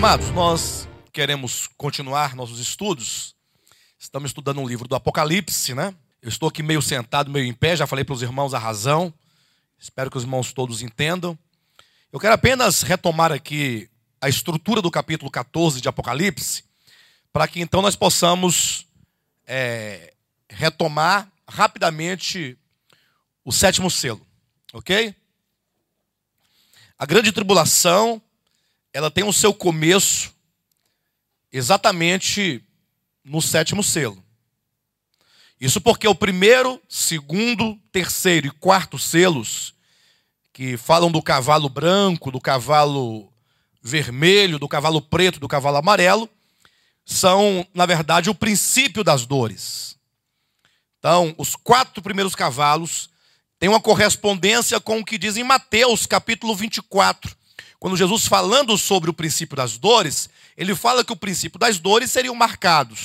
Amados, nós queremos continuar nossos estudos. Estamos estudando um livro do Apocalipse, né? Eu estou aqui meio sentado, meio em pé, já falei para os irmãos a razão. Espero que os irmãos todos entendam. Eu quero apenas retomar aqui a estrutura do capítulo 14 de Apocalipse, para que então nós possamos retomar rapidamente o sétimo selo, ok? A grande tribulação, ela tem o seu começo exatamente no sétimo selo. Isso porque o primeiro, segundo, terceiro e quarto selos, que falam do cavalo branco, do cavalo vermelho, do cavalo preto, do cavalo amarelo, são, na verdade, o princípio das dores. Então, os 4 primeiros cavalos têm uma correspondência com o que diz em Mateus, capítulo 24. Quando Jesus, falando sobre o princípio das dores, ele fala que o princípio das dores seria marcado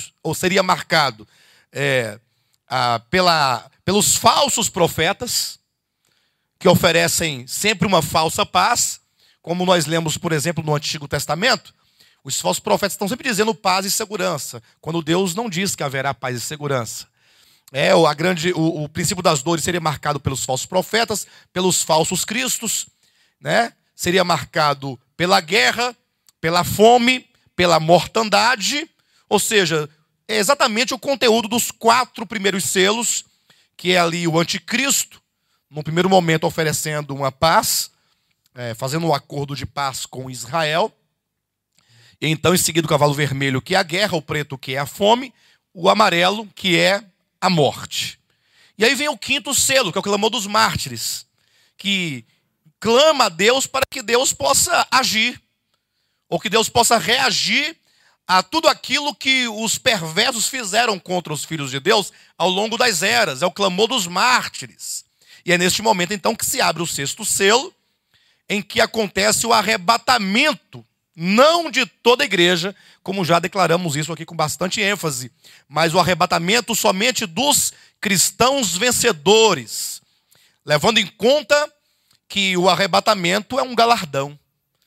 pelos falsos profetas, que oferecem sempre uma falsa paz, como nós lemos, por exemplo, no Antigo Testamento. Os falsos profetas estão sempre dizendo paz e segurança, quando Deus não diz que haverá paz e segurança. O princípio das dores seria marcado pelos falsos profetas, pelos falsos cristos, né? Seria marcado pela guerra, pela fome, pela mortandade, ou seja, é exatamente o conteúdo dos 4 primeiros selos, que é ali o anticristo, no primeiro momento oferecendo uma paz, fazendo um acordo de paz com Israel, e então em seguida o cavalo vermelho, que é a guerra, o preto, que é a fome, o amarelo, que é a morte. E aí vem o 5º selo, que é o clamor dos mártires, que clama a Deus para que Deus possa agir, ou que Deus possa reagir a tudo aquilo que os perversos fizeram contra os filhos de Deus ao longo das eras. É o clamor dos mártires. E é neste momento, então, que se abre o 6º selo, em que acontece o arrebatamento, não de toda a igreja, como já declaramos isso aqui com bastante ênfase, mas o arrebatamento somente dos cristãos vencedores, levando em conta que o arrebatamento é um galardão.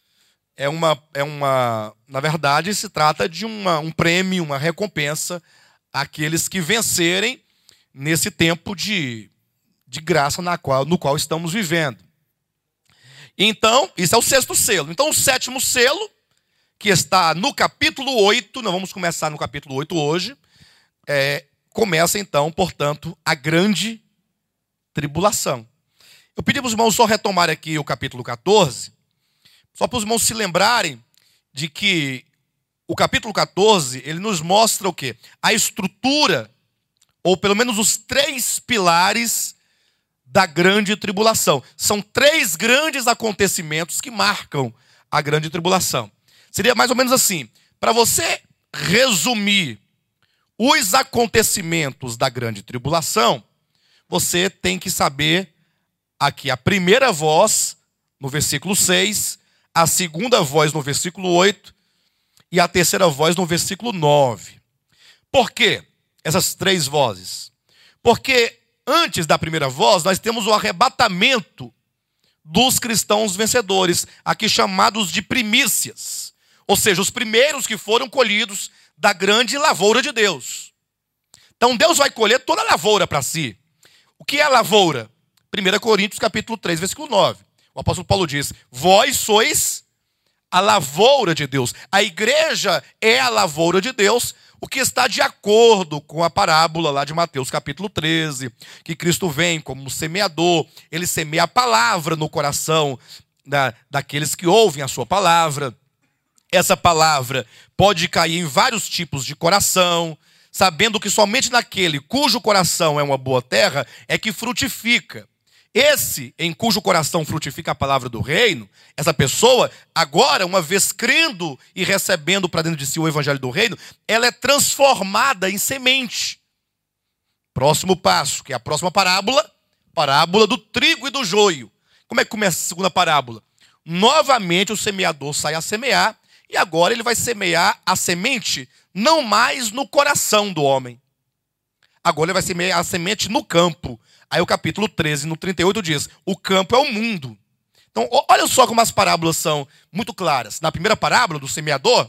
Na verdade, se trata de um prêmio, uma recompensa àqueles que vencerem nesse tempo de graça no qual estamos vivendo. Então, isso é o 6º selo. Então, o 7º selo, que está no capítulo 8, nós vamos começar no capítulo 8 hoje, começa então, portanto, a grande tribulação. Eu pedi para os irmãos só retomar aqui o capítulo 14, só para os irmãos se lembrarem de que o capítulo 14, ele nos mostra o quê? A estrutura, ou pelo menos os 3 pilares da grande tribulação. São 3 grandes acontecimentos que marcam a grande tribulação. Seria mais ou menos assim, para você resumir os acontecimentos da grande tribulação, você tem que saber aqui a primeira voz, no versículo 6, a segunda voz no versículo 8 e a terceira voz no versículo 9. Por quê essas 3 vozes? Porque antes da primeira voz, nós temos o arrebatamento dos cristãos vencedores, aqui chamados de primícias. Ou seja, os primeiros que foram colhidos da grande lavoura de Deus. Então Deus vai colher toda a lavoura para si. O que é a lavoura? 1 Coríntios capítulo 3, versículo 9. O apóstolo Paulo diz: vós sois a lavoura de Deus. A igreja é a lavoura de Deus, o que está de acordo com a parábola lá de Mateus capítulo 13, que Cristo vem como semeador, ele semeia a palavra no coração daqueles que ouvem a sua palavra. Essa palavra pode cair em vários tipos de coração, sabendo que somente naquele cujo coração é uma boa terra é que frutifica. Esse em cujo coração frutifica a palavra do reino, essa pessoa, agora, uma vez crendo e recebendo para dentro de si o evangelho do reino, ela é transformada em semente. Próximo passo, que é a próxima parábola do trigo e do joio. Como é que começa a segunda parábola? Novamente o semeador sai a semear, e agora ele vai semear a semente não mais no coração do homem. Agora ele vai semear a semente no campo. Aí o capítulo 13, no 38 diz, o campo é o mundo. Então, olha só como as parábolas são muito claras. Na primeira parábola do semeador,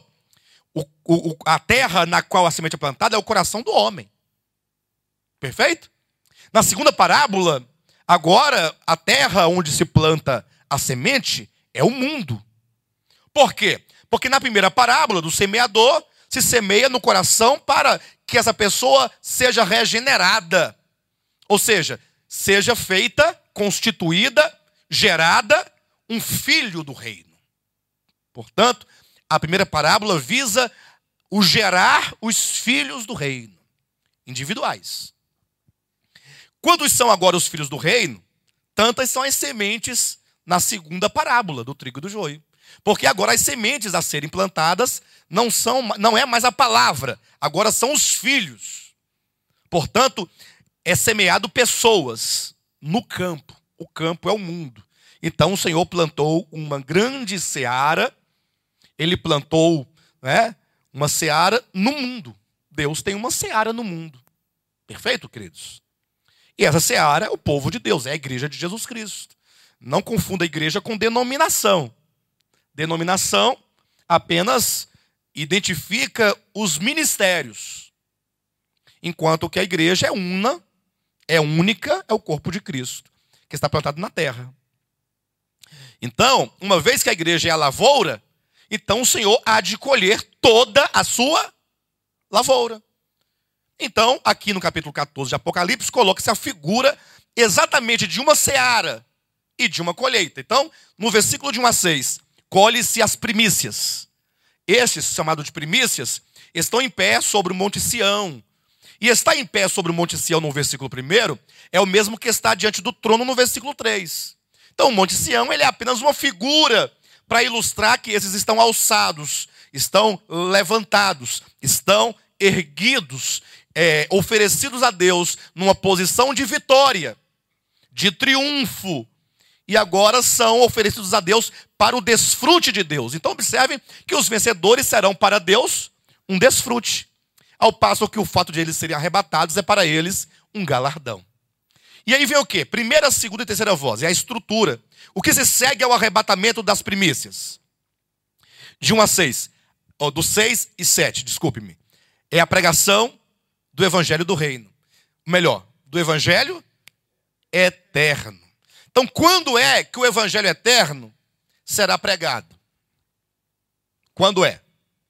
a terra na qual a semente é plantada é o coração do homem. Perfeito? Na segunda parábola, agora a terra onde se planta a semente é o mundo. Por quê? Porque na primeira parábola do semeador, se semeia no coração para que essa pessoa seja regenerada. Ou seja, seja feita, constituída, gerada, um filho do reino. Portanto, a primeira parábola visa o gerar os filhos do reino, individuais. Quantos são agora os filhos do reino? Tantas são as sementes na segunda parábola do trigo e do joio. Porque agora as sementes a serem plantadas não é mais a palavra, agora são os filhos. Portanto, é semeado pessoas no campo. O campo é o mundo. Então o Senhor plantou uma grande seara, ele plantou, né, uma seara no mundo. Deus tem uma seara no mundo. Perfeito, queridos? E essa seara é o povo de Deus, é a igreja de Jesus Cristo. Não confunda a igreja com denominação. Denominação apenas identifica os ministérios, enquanto que a igreja é única, é o corpo de Cristo, que está plantado na terra. Então, uma vez que a igreja é a lavoura, então o Senhor há de colher toda a sua lavoura. Então, aqui no capítulo 14 de Apocalipse, coloca-se a figura exatamente de uma seara e de uma colheita. Então, no versículo de 1 a 6, colhe-se as primícias. Estes, chamados de primícias, estão em pé sobre o Monte Sião. E estar em pé sobre o Monte Sião no versículo 1 é o mesmo que está diante do trono no versículo 3. Então, o Monte Sião ele é apenas uma figura para ilustrar que esses estão alçados, estão levantados, estão erguidos, oferecidos a Deus numa posição de vitória, de triunfo. E agora são oferecidos a Deus para o desfrute de Deus. Então, observem que os vencedores serão para Deus um desfrute, ao passo que o fato de eles serem arrebatados é para eles um galardão. E aí vem o quê? Primeira, segunda e terceira voz. É a estrutura. O que se segue é o arrebatamento das primícias. De 1 a 6. Do 6 e 7, desculpe-me. É a pregação do evangelho do reino. Melhor, do evangelho eterno. Então, quando é que o evangelho eterno será pregado? Quando é?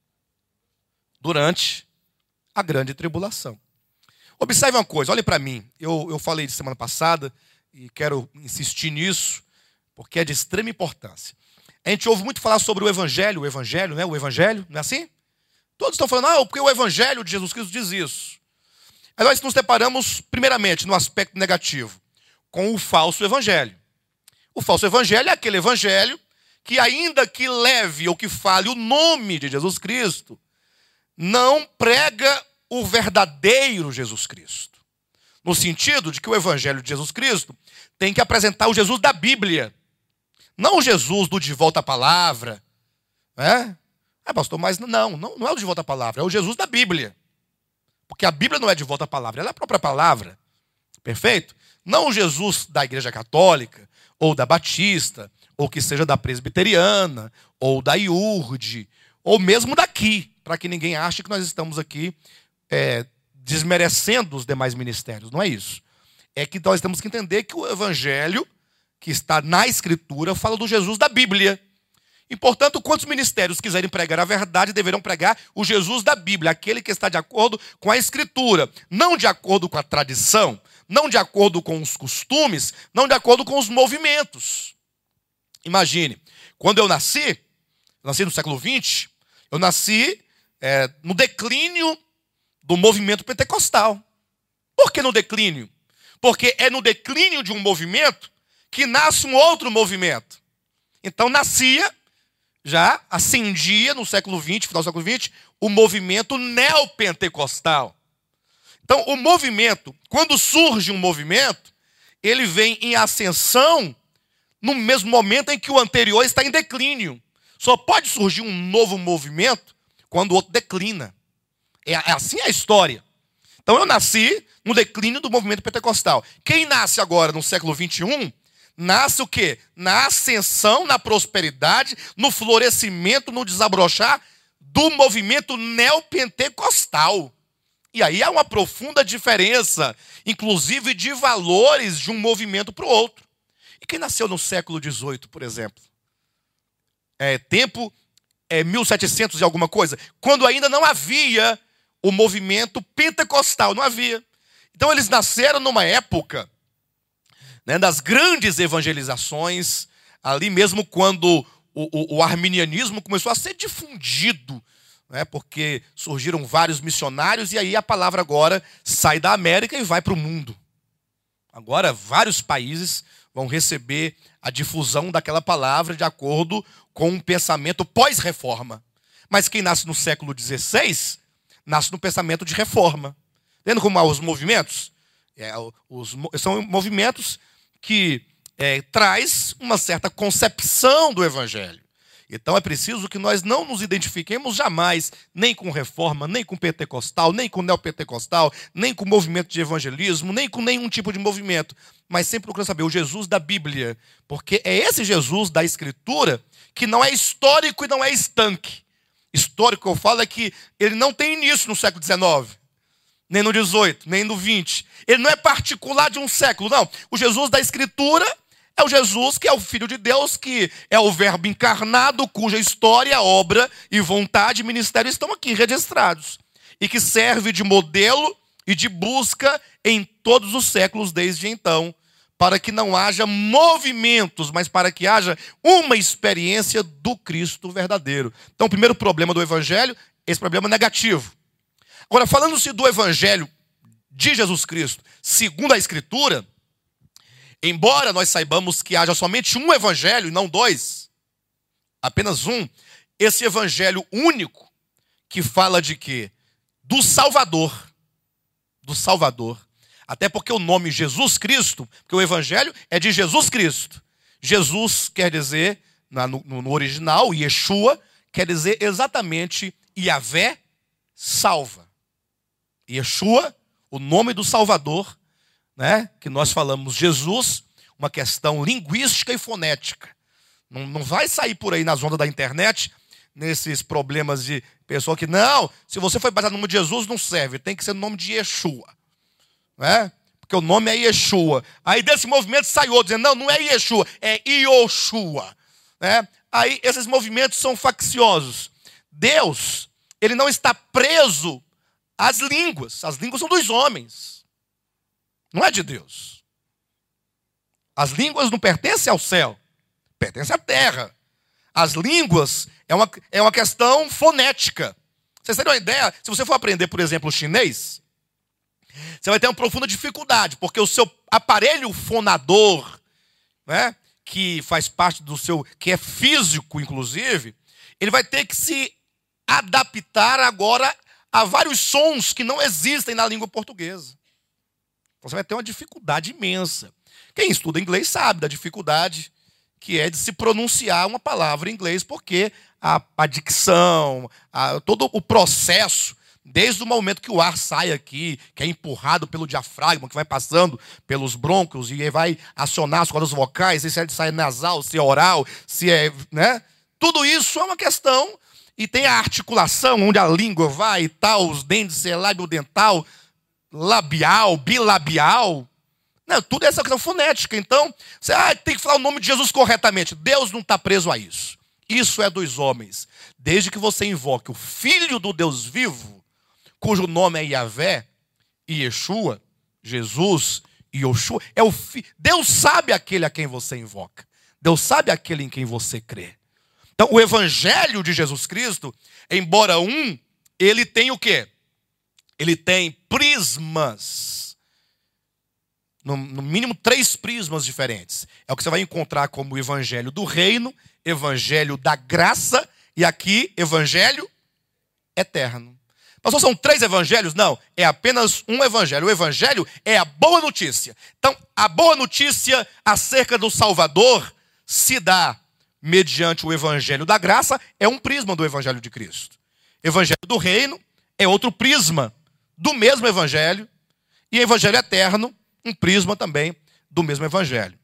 Durante a grande tribulação. Observe uma coisa, olhe para mim. Eu falei de semana passada e quero insistir nisso, porque é de extrema importância. A gente ouve muito falar sobre o evangelho, né? O evangelho, não é assim? Todos estão falando, porque o evangelho de Jesus Cristo diz isso. Aí nós nos deparamos, primeiramente, no aspecto negativo, com o falso evangelho. O falso evangelho é aquele evangelho que, ainda que leve ou que fale o nome de Jesus Cristo, não prega o verdadeiro Jesus Cristo. No sentido de que o evangelho de Jesus Cristo tem que apresentar o Jesus da Bíblia. Não o Jesus do de volta à palavra. Pastor, mas não é o de volta à palavra, é o Jesus da Bíblia. Porque a Bíblia não é de volta à palavra, ela é a própria palavra. Perfeito? Não o Jesus da Igreja Católica, ou da Batista, ou que seja da Presbiteriana, ou da IURD, ou mesmo daqui, para que ninguém ache que nós estamos aqui desmerecendo os demais ministérios. Não é isso. É que nós temos que entender que o evangelho que está na Escritura fala do Jesus da Bíblia. E, portanto, quantos ministérios quiserem pregar a verdade, deverão pregar o Jesus da Bíblia, aquele que está de acordo com a Escritura, não de acordo com a tradição, não de acordo com os costumes, não de acordo com os movimentos. Imagine, quando eu nasci no século XX, eu nasci no declínio do movimento pentecostal. Por que no declínio? Porque é no declínio de um movimento que nasce um outro movimento. Então já ascendia no século XX, final do século XX, o movimento neopentecostal. Então, o movimento, quando surge um movimento, ele vem em ascensão no mesmo momento em que o anterior está em declínio. Só pode surgir um novo movimento quando o outro declina. Assim é a história. Então eu nasci no declínio do movimento pentecostal. Quem nasce agora no século XXI Nasce o quê? Na ascensão, na prosperidade, no florescimento, no desabrochar do movimento neopentecostal. E aí há uma profunda diferença, inclusive de valores de um movimento para o outro. E quem nasceu no século XVIII, por exemplo? Tempo 1700 e alguma coisa, quando ainda não havia o movimento pentecostal, não havia. Então eles nasceram numa época, né, das grandes evangelizações, ali mesmo quando o arminianismo começou a ser difundido, né, porque surgiram vários missionários, e aí a palavra agora sai da América e vai para o mundo. Agora vários países vão receber a difusão daquela palavra de acordo com um pensamento pós-reforma. Mas quem nasce no século XVI, nasce no pensamento de reforma. Vendo como há os movimentos? São movimentos que traz uma certa concepção do evangelho. Então é preciso que nós não nos identifiquemos jamais nem com reforma, nem com pentecostal, nem com neopentecostal, nem com movimento de evangelismo, nem com nenhum tipo de movimento, mas sempre procurando saber o Jesus da Bíblia, porque é esse Jesus da Escritura que não é histórico e não é estanque. Histórico, eu falo, é que ele não tem início no século XIX, nem no XVIII, nem no XX. Ele não é particular de um século, não. O Jesus da Escritura é o Jesus que é o Filho de Deus, que é o Verbo encarnado, cuja história, obra e vontade e ministério estão aqui registrados. E que serve de modelo e de busca em todos os séculos desde então, para que não haja movimentos, mas para que haja uma experiência do Cristo verdadeiro. Então, o primeiro problema do Evangelho, esse problema negativo. Agora, falando-se do Evangelho de Jesus Cristo, segundo a Escritura, embora nós saibamos que haja somente um evangelho e não dois, apenas um, esse evangelho único que fala de quê? Do Salvador. Do Salvador. Até porque o nome Jesus Cristo, porque o evangelho é de Jesus Cristo. Jesus quer dizer, no original, Yeshua, quer dizer exatamente Yahvé salva. Yeshua, o nome do Salvador, né, que nós falamos Jesus, uma questão linguística e fonética. Não vai sair por aí nas ondas da internet, nesses problemas de pessoa que, não, se você foi batizado no nome de Jesus, não serve, tem que ser no nome de Yeshua. Né? Porque o nome é Yeshua. Aí desse movimento sai outro, dizendo, não é Yeshua, é Yoshua. Né? Aí esses movimentos são facciosos. Deus, ele não está preso às línguas são dos homens. Não é de Deus. As línguas não pertencem ao céu, pertencem à terra. As línguas é uma questão fonética. Vocês terem uma ideia, se você for aprender, por exemplo, o chinês, você vai ter uma profunda dificuldade, porque o seu aparelho fonador, né, que faz parte do seu, que é físico, inclusive, ele vai ter que se adaptar agora a vários sons que não existem na língua portuguesa. Você vai ter uma dificuldade imensa. Quem estuda inglês sabe da dificuldade que é de se pronunciar uma palavra em inglês, porque a dicção, todo o processo, desde o momento que o ar sai aqui, que é empurrado pelo diafragma, que vai passando pelos brônquios e vai acionar as cordas vocais, se é de sair nasal, se é oral, se é, né? Tudo isso é uma questão, e tem a articulação, onde a língua vai e tal, os dentes, se é lábio dental, labial, bilabial. Não, tudo é essa questão fonética. Então, você tem que falar o nome de Jesus corretamente. Deus não está preso a isso. Isso é dos homens. Desde que você invoque o Filho do Deus vivo, cujo nome é Yahvé, e Yeshua, Jesus e Yoshua, Deus sabe aquele a quem você invoca. Deus sabe aquele em quem você crê. Então, o Evangelho de Jesus Cristo, embora ele tem o quê? Ele tem prismas. No mínimo 3 prismas diferentes. É o que você vai encontrar como o Evangelho do Reino, Evangelho da Graça e aqui, Evangelho Eterno. Pastor, são 3 evangelhos? Não, é apenas um evangelho. O evangelho é a boa notícia. Então, a boa notícia acerca do Salvador se dá mediante o Evangelho da Graça, é um prisma do Evangelho de Cristo. Evangelho do Reino é outro prisma do mesmo Evangelho. E Evangelho Eterno, um prisma também do mesmo Evangelho.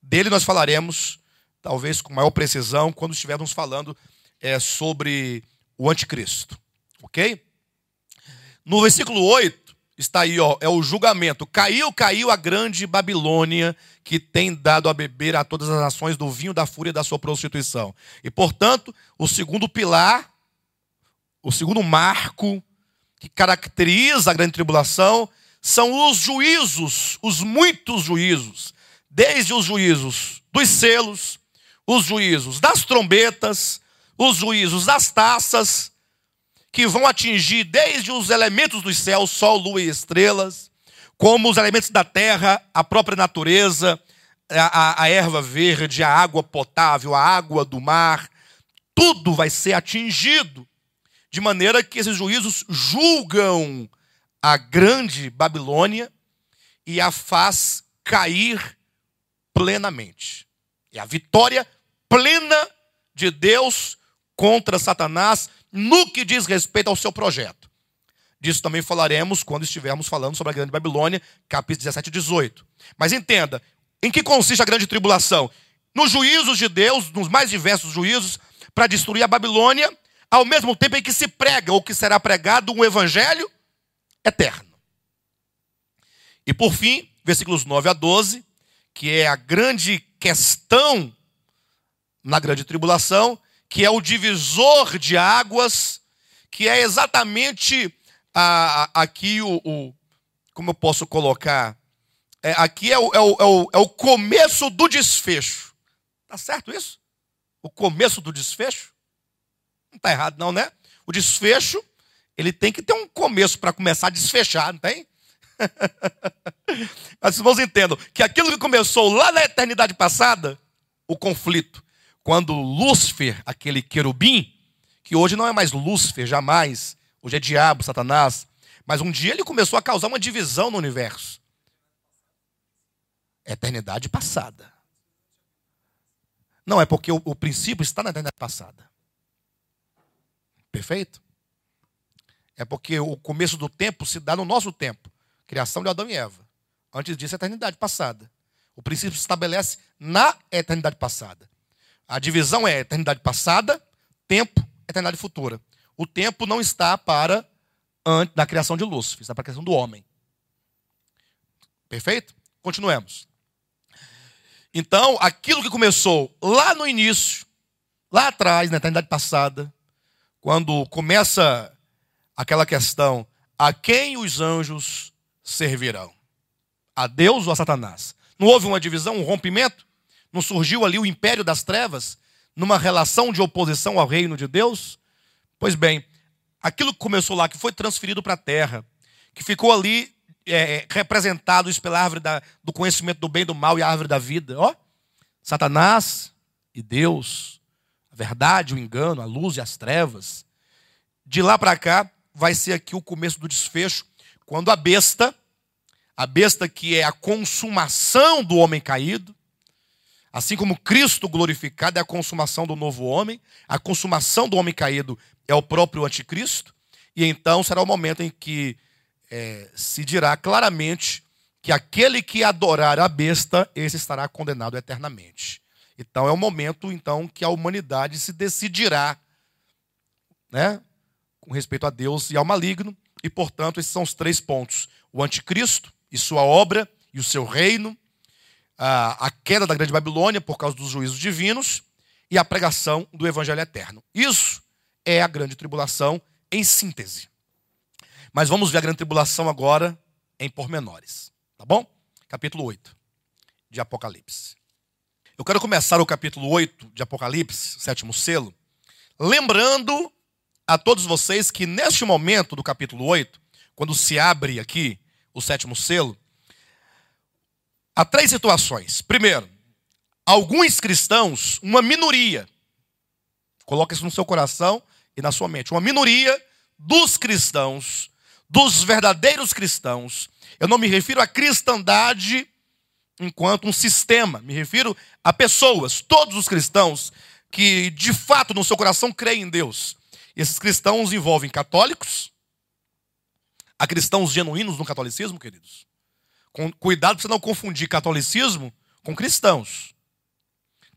Dele nós falaremos, talvez com maior precisão, quando estivermos falando sobre o anticristo. Ok? No versículo 8, está aí, é o julgamento. Caiu a grande Babilônia, que tem dado a beber a todas as nações do vinho da fúria da sua prostituição. E, portanto, o segundo pilar, o segundo marco que caracteriza a grande tribulação são os juízos, os muitos juízos. Desde os juízos dos selos, os juízos das trombetas, os juízos das taças, que vão atingir desde os elementos dos céus, sol, lua e estrelas, como os elementos da terra, a própria natureza, a erva verde, a água potável, a água do mar, tudo vai ser atingido, de maneira que esses juízos julgam a grande Babilônia e a faz cair plenamente. É a vitória plena de Deus contra Satanás no que diz respeito ao seu projeto. Disso também falaremos quando estivermos falando sobre a grande Babilônia, capítulos 17 e 18. Mas entenda, em que consiste a grande tribulação? Nos juízos de Deus, nos mais diversos juízos, para destruir a Babilônia, ao mesmo tempo em que se prega, ou que será pregado, um evangelho eterno. E por fim, versículos 9 a 12, que é a grande questão na grande tribulação, que é o divisor de águas, que é exatamente aqui como eu posso colocar, aqui é o começo do desfecho. Tá certo isso? O começo do desfecho? Não está errado não, né? O desfecho, ele tem que ter um começo para começar a desfechar, não tem? Mas vocês entendam que aquilo que começou lá na eternidade passada, o conflito, quando Lúcifer, aquele querubim, que hoje não é mais Lúcifer, jamais, hoje é diabo, Satanás, mas um dia ele começou a causar uma divisão no universo. Eternidade passada. Não, é porque o princípio está na eternidade passada. Perfeito? É porque o começo do tempo se dá no nosso tempo. Criação de Adão e Eva. Antes disso, a eternidade passada. O princípio se estabelece na eternidade passada. A divisão é eternidade passada, tempo, eternidade futura. O tempo não está para antes da criação de Lúcifer, está para a criação do homem. Perfeito? Continuemos. Então, aquilo que começou lá no início, lá atrás, na eternidade passada, quando começa aquela questão, a quem os anjos servirão? A Deus ou a Satanás? Não houve uma divisão, um rompimento? Não surgiu ali o império das trevas, numa relação de oposição ao reino de Deus? Pois bem, aquilo que começou lá, que foi transferido para a terra, que ficou ali representado isso pela árvore do conhecimento do bem e do mal e a árvore da vida. Ó, Satanás e Deus, a verdade, o engano, a luz e as trevas. De lá para cá, vai ser aqui o começo do desfecho, quando a besta que é a consumação do homem caído, assim como Cristo glorificado é a consumação do novo homem, a consumação do homem caído é o próprio anticristo, e então será o momento em que se dirá claramente que aquele que adorar a besta, esse estará condenado eternamente. Então é o momento que a humanidade se decidirá, né, com respeito a Deus e ao maligno, e portanto esses são os 3 pontos: o anticristo e sua obra e o seu reino, a queda da grande Babilônia por causa dos juízos divinos e a pregação do evangelho eterno. Isso é a grande tribulação em síntese. Mas vamos ver a grande tribulação agora em pormenores, tá bom? Capítulo 8 de Apocalipse. Eu quero começar o capítulo 8 de Apocalipse, 7º selo, lembrando a todos vocês que neste momento do capítulo 8, quando se abre aqui o 7º selo, há 3 situações. Primeiro, alguns cristãos, uma minoria, coloca isso no seu coração e na sua mente, uma minoria dos cristãos, dos verdadeiros cristãos. Eu não me refiro à cristandade enquanto um sistema, me refiro a pessoas, todos os cristãos que de fato no seu coração creem em Deus. Esses cristãos envolvem católicos, há cristãos genuínos no catolicismo, queridos. Cuidado para você não confundir catolicismo com cristãos.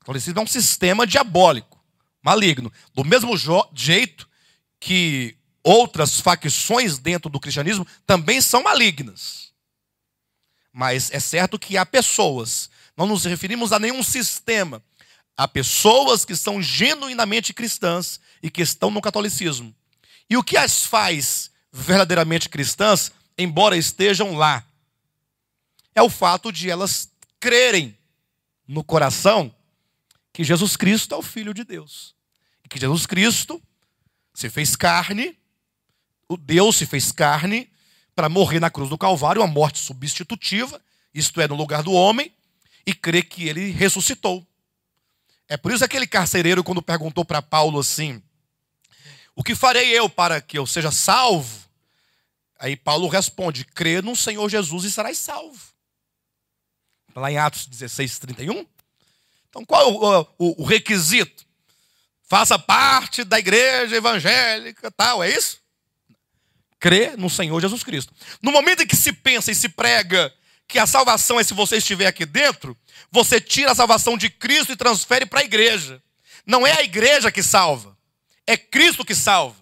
catolicismo é um sistema diabólico, maligno. Do mesmo jeito que outras facções dentro do cristianismo também são malignas. Mas é certo que há pessoas, não nos referimos a nenhum sistema, há pessoas que são genuinamente cristãs e que estão no catolicismo. E o que as faz verdadeiramente cristãs, embora estejam lá, é o fato de elas crerem no coração que Jesus Cristo é o Filho de Deus. E que Jesus Cristo se fez carne, o Deus se fez carne para morrer na cruz do Calvário, uma morte substitutiva, isto é, no lugar do homem, e crer que ele ressuscitou. É por isso que aquele carcereiro, quando perguntou para Paulo assim, o que farei eu para que eu seja salvo? Aí Paulo responde, crê no Senhor Jesus e serás salvo. Lá em Atos 16, 31. Então qual é o requisito? Faça parte da igreja evangélica, tal, é isso? Crê no Senhor Jesus Cristo. No momento em que se pensa e se prega que a salvação é se você estiver aqui dentro, você tira a salvação de Cristo e transfere para a igreja. Não é a igreja que salva, é Cristo que salva.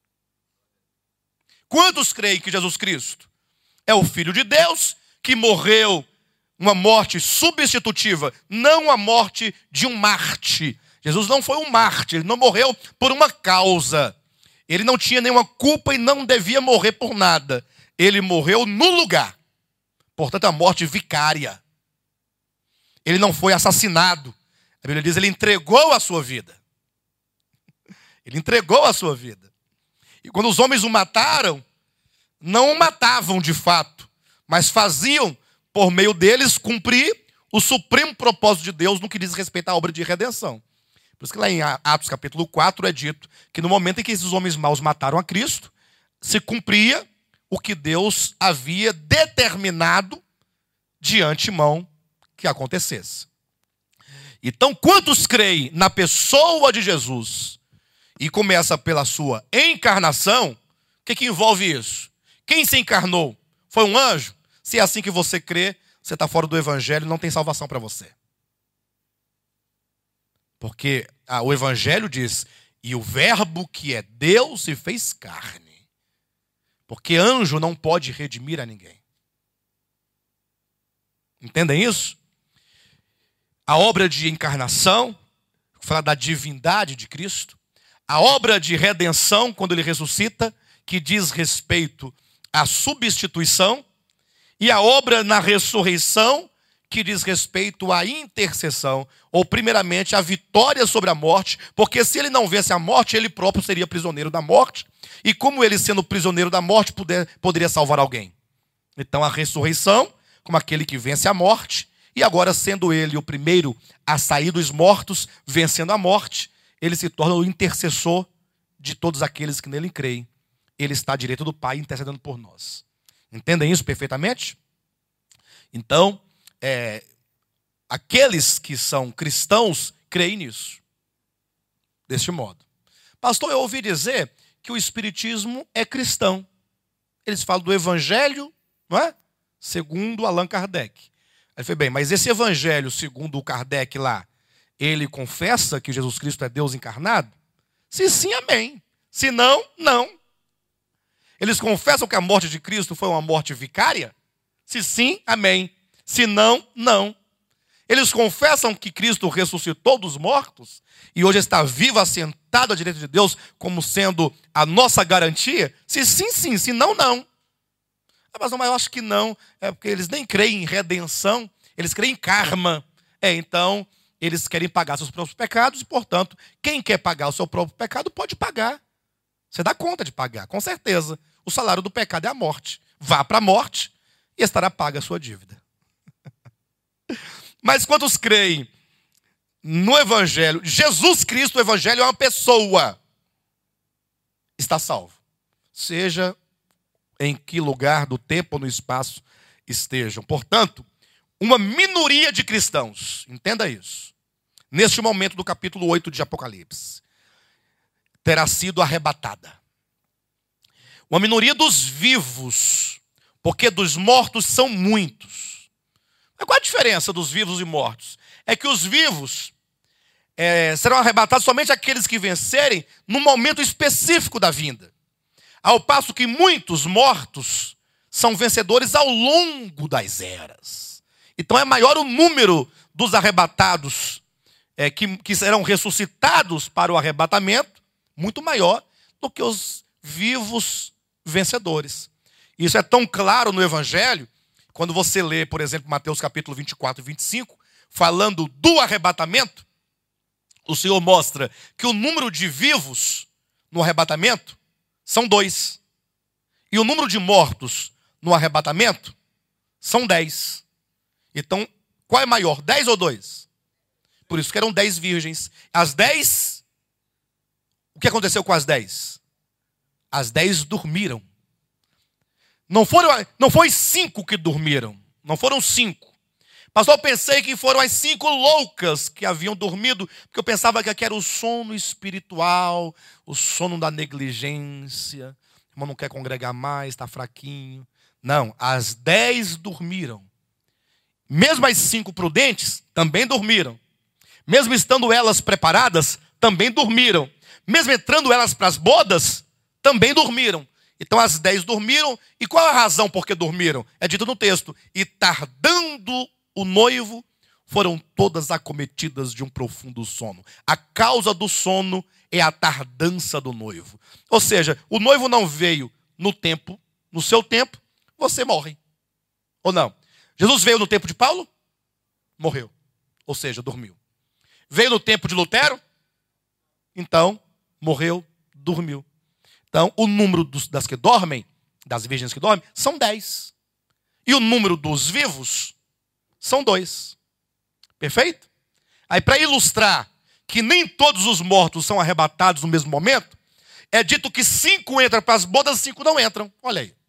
Quantos creem que Jesus Cristo é o Filho de Deus, que morreu uma morte substitutiva, não a morte de um mártir. Jesus não foi um mártir, ele não morreu por uma causa. Ele não tinha nenhuma culpa e não devia morrer por nada. Ele morreu no lugar. Portanto, a morte vicária. Ele não foi assassinado. A Bíblia diz, ele entregou a sua vida. Ele entregou a sua vida. E quando os homens o mataram, não o matavam de fato, mas faziam, por meio deles, cumprir o supremo propósito de Deus no que diz respeito à obra de redenção. Por isso que lá em Atos capítulo 4 é dito que no momento em que esses homens maus mataram a Cristo, se cumpria o que Deus havia determinado de antemão que acontecesse. Então, quantos creem na pessoa de Jesus e começa pela sua encarnação, o que envolve isso? Quem se encarnou? Foi um anjo? Se é assim que você crê, você está fora do evangelho e não tem salvação para você. Porque o evangelho diz, e o verbo que é Deus se fez carne. Porque anjo não pode redimir a ninguém. Entendem isso? A obra de encarnação, fala da divindade de Cristo. A obra de redenção, quando ele ressuscita, que diz respeito à substituição. E a obra na ressurreição, que diz respeito à intercessão. Ou, primeiramente, a vitória sobre a morte. Porque se ele não vence a morte, ele próprio seria prisioneiro da morte. E como ele, sendo prisioneiro da morte, poderia salvar alguém? Então, a ressurreição, como aquele que vence a morte. E agora, sendo ele o primeiro a sair dos mortos, vencendo a morte, ele se torna o intercessor de todos aqueles que nele creem. Ele está à direita do Pai intercedendo por nós. Entendem isso perfeitamente? Então, aqueles que são cristãos creem nisso. Deste modo. Pastor, eu ouvi dizer que o Espiritismo é cristão. Eles falam do Evangelho, não é? Segundo Allan Kardec. Aí foi bem, mas esse Evangelho, segundo o Kardec lá, ele confessa que Jesus Cristo é Deus encarnado? Se sim, amém. Se não, não. Eles confessam que a morte de Cristo foi uma morte vicária? Se sim, amém. Se não, não. Eles confessam que Cristo ressuscitou dos mortos e hoje está vivo, assentado à direita de Deus, como sendo a nossa garantia? Se sim, sim. Se não, não. Mas eu acho que não. É porque eles nem creem em redenção, eles creem em karma. Então, eles querem pagar seus próprios pecados e, portanto, quem quer pagar o seu próprio pecado pode pagar. Você dá conta de pagar, com certeza. O salário do pecado é a morte. Vá para a morte e estará paga a sua dívida. Mas quantos creem no Evangelho? Jesus Cristo, o Evangelho é uma pessoa. Está salvo. Seja em que lugar do tempo ou no espaço estejam. Portanto, uma minoria de cristãos, entenda isso, neste momento do capítulo 8 de Apocalipse, terá sido arrebatada. Uma minoria dos vivos, porque dos mortos são muitos. Mas qual a diferença dos vivos e mortos? É que os vivos serão arrebatados somente aqueles que vencerem no momento específico da vinda. Ao passo que muitos mortos são vencedores ao longo das eras. Então é maior o número dos arrebatados que serão ressuscitados para o arrebatamento, muito maior do que os vivos vencedores. Isso é tão claro no Evangelho, quando você lê, por exemplo, Mateus capítulo 24 e 25, falando do arrebatamento, o Senhor mostra que o número de vivos no arrebatamento são 2. E o número de mortos no arrebatamento são 10. Então, qual é maior, 10 ou 2? Por isso que eram 10 virgens. As 10, o que aconteceu com as 10? As 10 dormiram. Não foi 5 que dormiram. Não foram 5. Pastor, eu pensei que foram as 5 loucas que haviam dormido, porque eu pensava que aqui era o sono espiritual, o sono da negligência. O irmão não quer congregar mais, está fraquinho. Não, as 10 dormiram. Mesmo as 5 prudentes, também dormiram. Mesmo estando elas preparadas, também dormiram. Mesmo entrando elas para as bodas, também dormiram. Então as 10 dormiram. E qual a razão por que dormiram? É dito no texto. E tardando o noivo, foram todas acometidas de um profundo sono. A causa do sono é a tardança do noivo. Ou seja, o noivo não veio no tempo, no seu tempo, você morre. Ou não? Jesus veio no tempo de Paulo? Morreu. Ou seja, dormiu. Veio no tempo de Lutero? Então, morreu, dormiu. Então, o número das que dormem, das virgens que dormem, são 10. E o número dos vivos são 2. Perfeito? Aí, para ilustrar que nem todos os mortos são arrebatados no mesmo momento, é dito que 5 entram para as bodas e 5 não entram. Olha aí.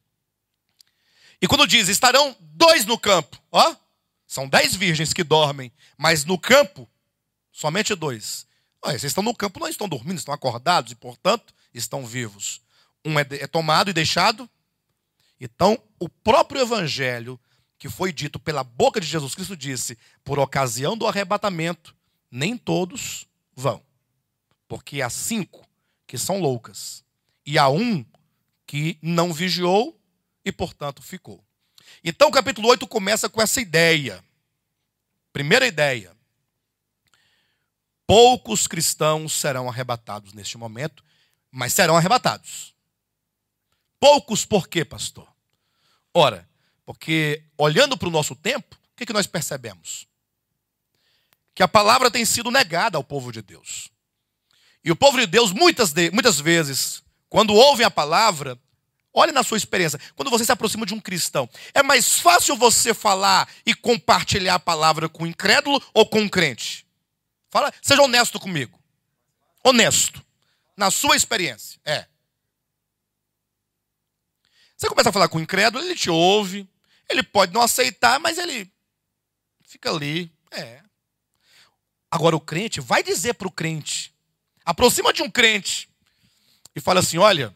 E quando diz, estarão 2 no campo, ó, são 10 virgens que dormem, mas no campo, somente 2. Olha, vocês estão no campo, não estão dormindo, estão acordados e, portanto, estão vivos. Um é tomado e deixado. Então, o próprio evangelho, que foi dito pela boca de Jesus Cristo, disse, por ocasião do arrebatamento, nem todos vão. Porque há 5 que são loucas. E há 1 que não vigiou e, portanto, ficou. Então, o capítulo 8 começa com essa ideia. Primeira ideia. Poucos cristãos serão arrebatados neste momento, mas serão arrebatados. Poucos por quê, pastor? Ora, porque olhando para o nosso tempo, o que nós percebemos? Que a palavra tem sido negada ao povo de Deus. E o povo de Deus, muitas vezes, quando ouvem a palavra, olhe na sua experiência, quando você se aproxima de um cristão, é mais fácil você falar e compartilhar a palavra com o incrédulo ou com o crente? Fala, seja honesto comigo. Honesto. Na sua experiência. Você começa a falar com o incrédulo, ele te ouve, ele pode não aceitar, mas ele fica ali. Agora o crente vai dizer para o crente, aproxima de um crente e fala assim, olha,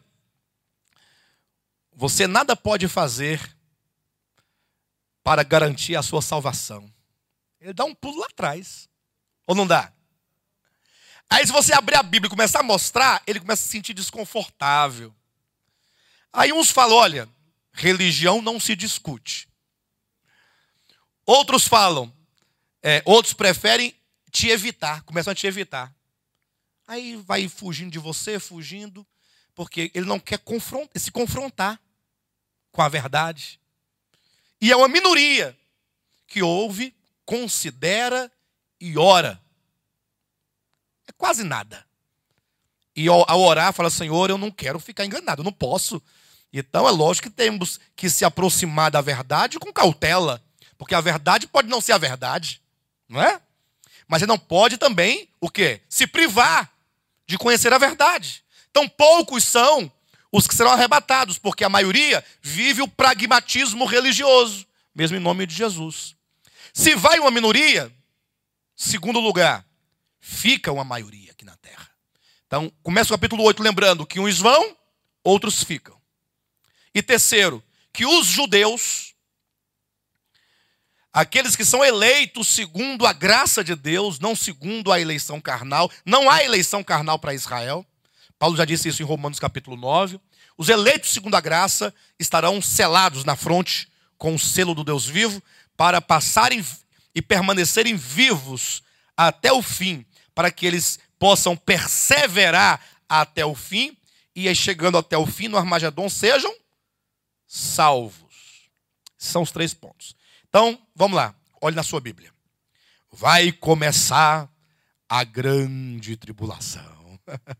você nada pode fazer para garantir a sua salvação. Ele dá um pulo lá atrás. Ou não dá? Aí se você abrir a Bíblia e começar a mostrar, ele começa a se sentir desconfortável. Aí uns falam, olha, religião não se discute. Outros falam, outros preferem te evitar, começam a te evitar. Aí vai fugindo de você, fugindo, porque ele não quer se confrontar com a verdade. E é uma minoria que ouve, considera e ora. É quase nada. E ao orar, fala, Senhor, eu não quero ficar enganado, eu não posso. Então é lógico que temos que se aproximar da verdade com cautela. Porque a verdade pode não ser a verdade, não é? Mas você não pode também, o quê? Se privar de conhecer a verdade. Então poucos são os que serão arrebatados, porque a maioria vive o pragmatismo religioso, mesmo em nome de Jesus. Se vai uma minoria, segundo lugar, fica uma maioria aqui na terra. Então, começa o capítulo 8 lembrando que uns vão, outros ficam. E terceiro, que os judeus, Aqueles que são eleitos segundo a graça de Deus, não segundo a eleição carnal. Não há eleição carnal para Israel. Paulo já disse isso em Romanos capítulo 9. Os eleitos segundo a graça estarão selados na fronte com o selo do Deus vivo para passarem e permanecerem vivos até o fim, para que eles possam perseverar até o fim e, chegando até o fim no Armagedon, sejam salvos. São os 3 pontos. Então, vamos lá. Olhe na sua Bíblia. Vai começar a grande tribulação.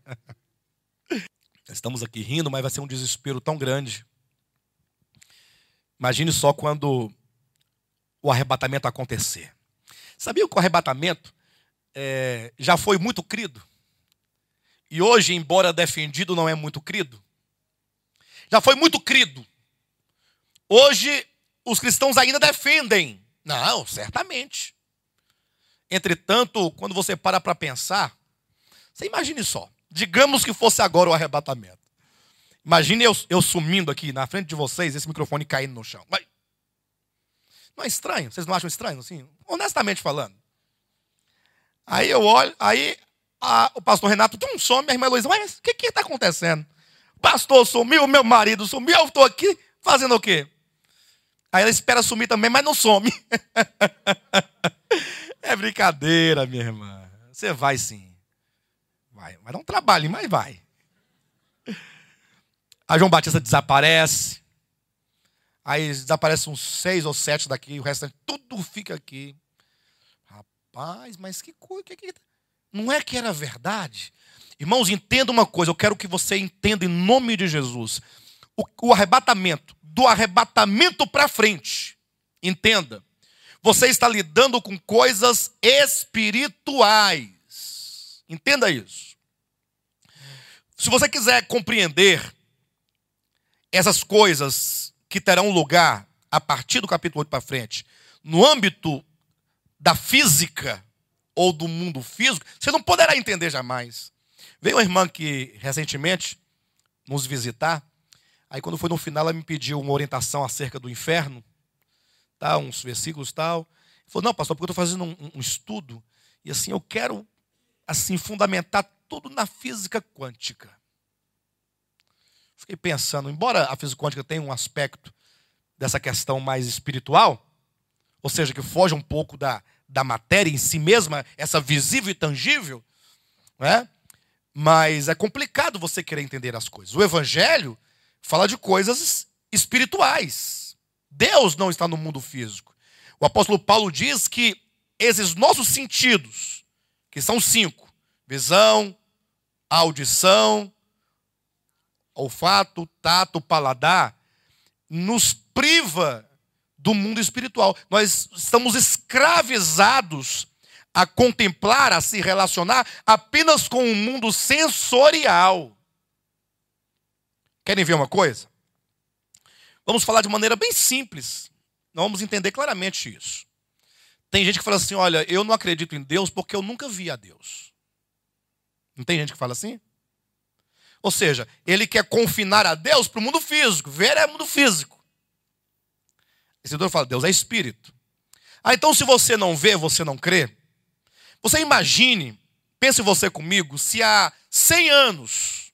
Estamos aqui rindo, mas vai ser um desespero tão grande. Imagine só quando o arrebatamento acontecer. Sabia que o arrebatamento já foi muito crido? E hoje, embora defendido, não é muito crido? Já foi muito crido. Hoje, os cristãos ainda defendem. Não, certamente. Entretanto, quando você para pensar, você imagine só. Digamos que fosse agora o arrebatamento. Imagine eu sumindo aqui na frente de vocês, esse microfone caindo no chão. Não é estranho? Vocês não acham estranho, assim? Honestamente falando. Aí eu olho, o pastor Renato some, a irmã Heloísa, mas o que está acontecendo? O pastor sumiu, meu marido sumiu, eu estou aqui fazendo o quê? Aí ela espera sumir também, mas não some. É brincadeira, minha irmã. Você vai sim. Vai dar um trabalho, mas vai. A João Batista desaparece. Aí desaparece uns 6 ou 7 daqui, o restante tudo fica aqui. Rapaz, mas que coisa. Não é que era verdade? Irmãos, entenda uma coisa, eu quero que você entenda em nome de Jesus. O arrebatamento, do arrebatamento para frente, entenda. Você está lidando com coisas espirituais. Entenda isso. Se você quiser compreender essas coisas que terão lugar a partir do capítulo 8 para frente, no âmbito da física ou do mundo físico, você não poderá entender jamais. Veio uma irmã que recentemente nos visitar, aí quando foi no final ela me pediu uma orientação acerca do inferno, tá, uns versículos e tal. Falou, não, pastor, porque eu estou fazendo um estudo e assim eu quero assim fundamentar tudo na física quântica. Fiquei pensando, embora a física quântica tenha um aspecto dessa questão mais espiritual, ou seja, que foge um pouco da matéria em si mesma, essa visível e tangível, né? Mas é complicado você querer entender as coisas. O Evangelho fala de coisas espirituais. Deus não está no mundo físico. O apóstolo Paulo diz que esses nossos sentidos, que são 5, visão, audição, olfato, tato, paladar, nos priva do mundo espiritual. Nós estamos escravizados a contemplar, a se relacionar apenas com o mundo sensorial. Querem ver uma coisa? Vamos falar de maneira bem simples. Nós vamos entender claramente isso. Tem gente que fala assim, olha, eu não acredito em Deus porque eu nunca vi a Deus. Não tem gente que fala assim? Ou seja, ele quer confinar a Deus para o mundo físico. Ver é mundo físico. Esse doutor fala, Deus é espírito. Então se você não vê, você não crê. Você imagine, pense você comigo, se há 100 anos,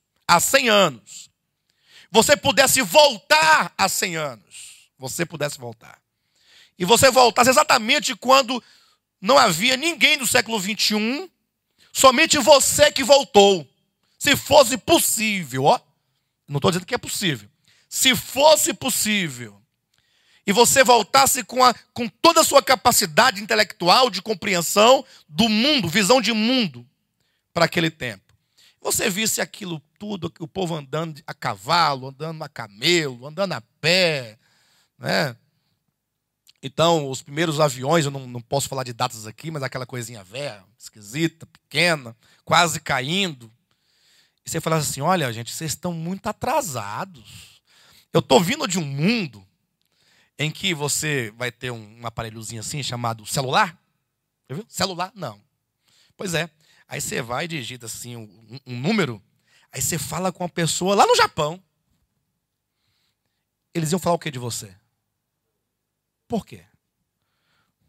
você pudesse voltar a 100 anos. Você pudesse voltar. E você voltasse exatamente quando não havia ninguém do século 21, somente você que voltou. Se fosse possível, ó, não estou dizendo que é possível. Se fosse possível, e você voltasse com toda a sua capacidade intelectual de compreensão do mundo, visão de mundo, para aquele tempo. Você visse aquilo tudo, o povo andando a cavalo, andando a camelo, andando a pé, né? Então, os primeiros aviões, eu não posso falar de datas aqui, mas aquela coisinha velha, esquisita, pequena, quase caindo. E você fala assim, olha, gente, vocês estão muito atrasados. Eu estou vindo de um mundo em que você vai ter um aparelhozinho assim, chamado celular. Já viu? Celular? Não. Pois é. Aí você vai e digita assim um número, aí você fala com uma pessoa lá no Japão. Eles iam falar o que de você? Por quê?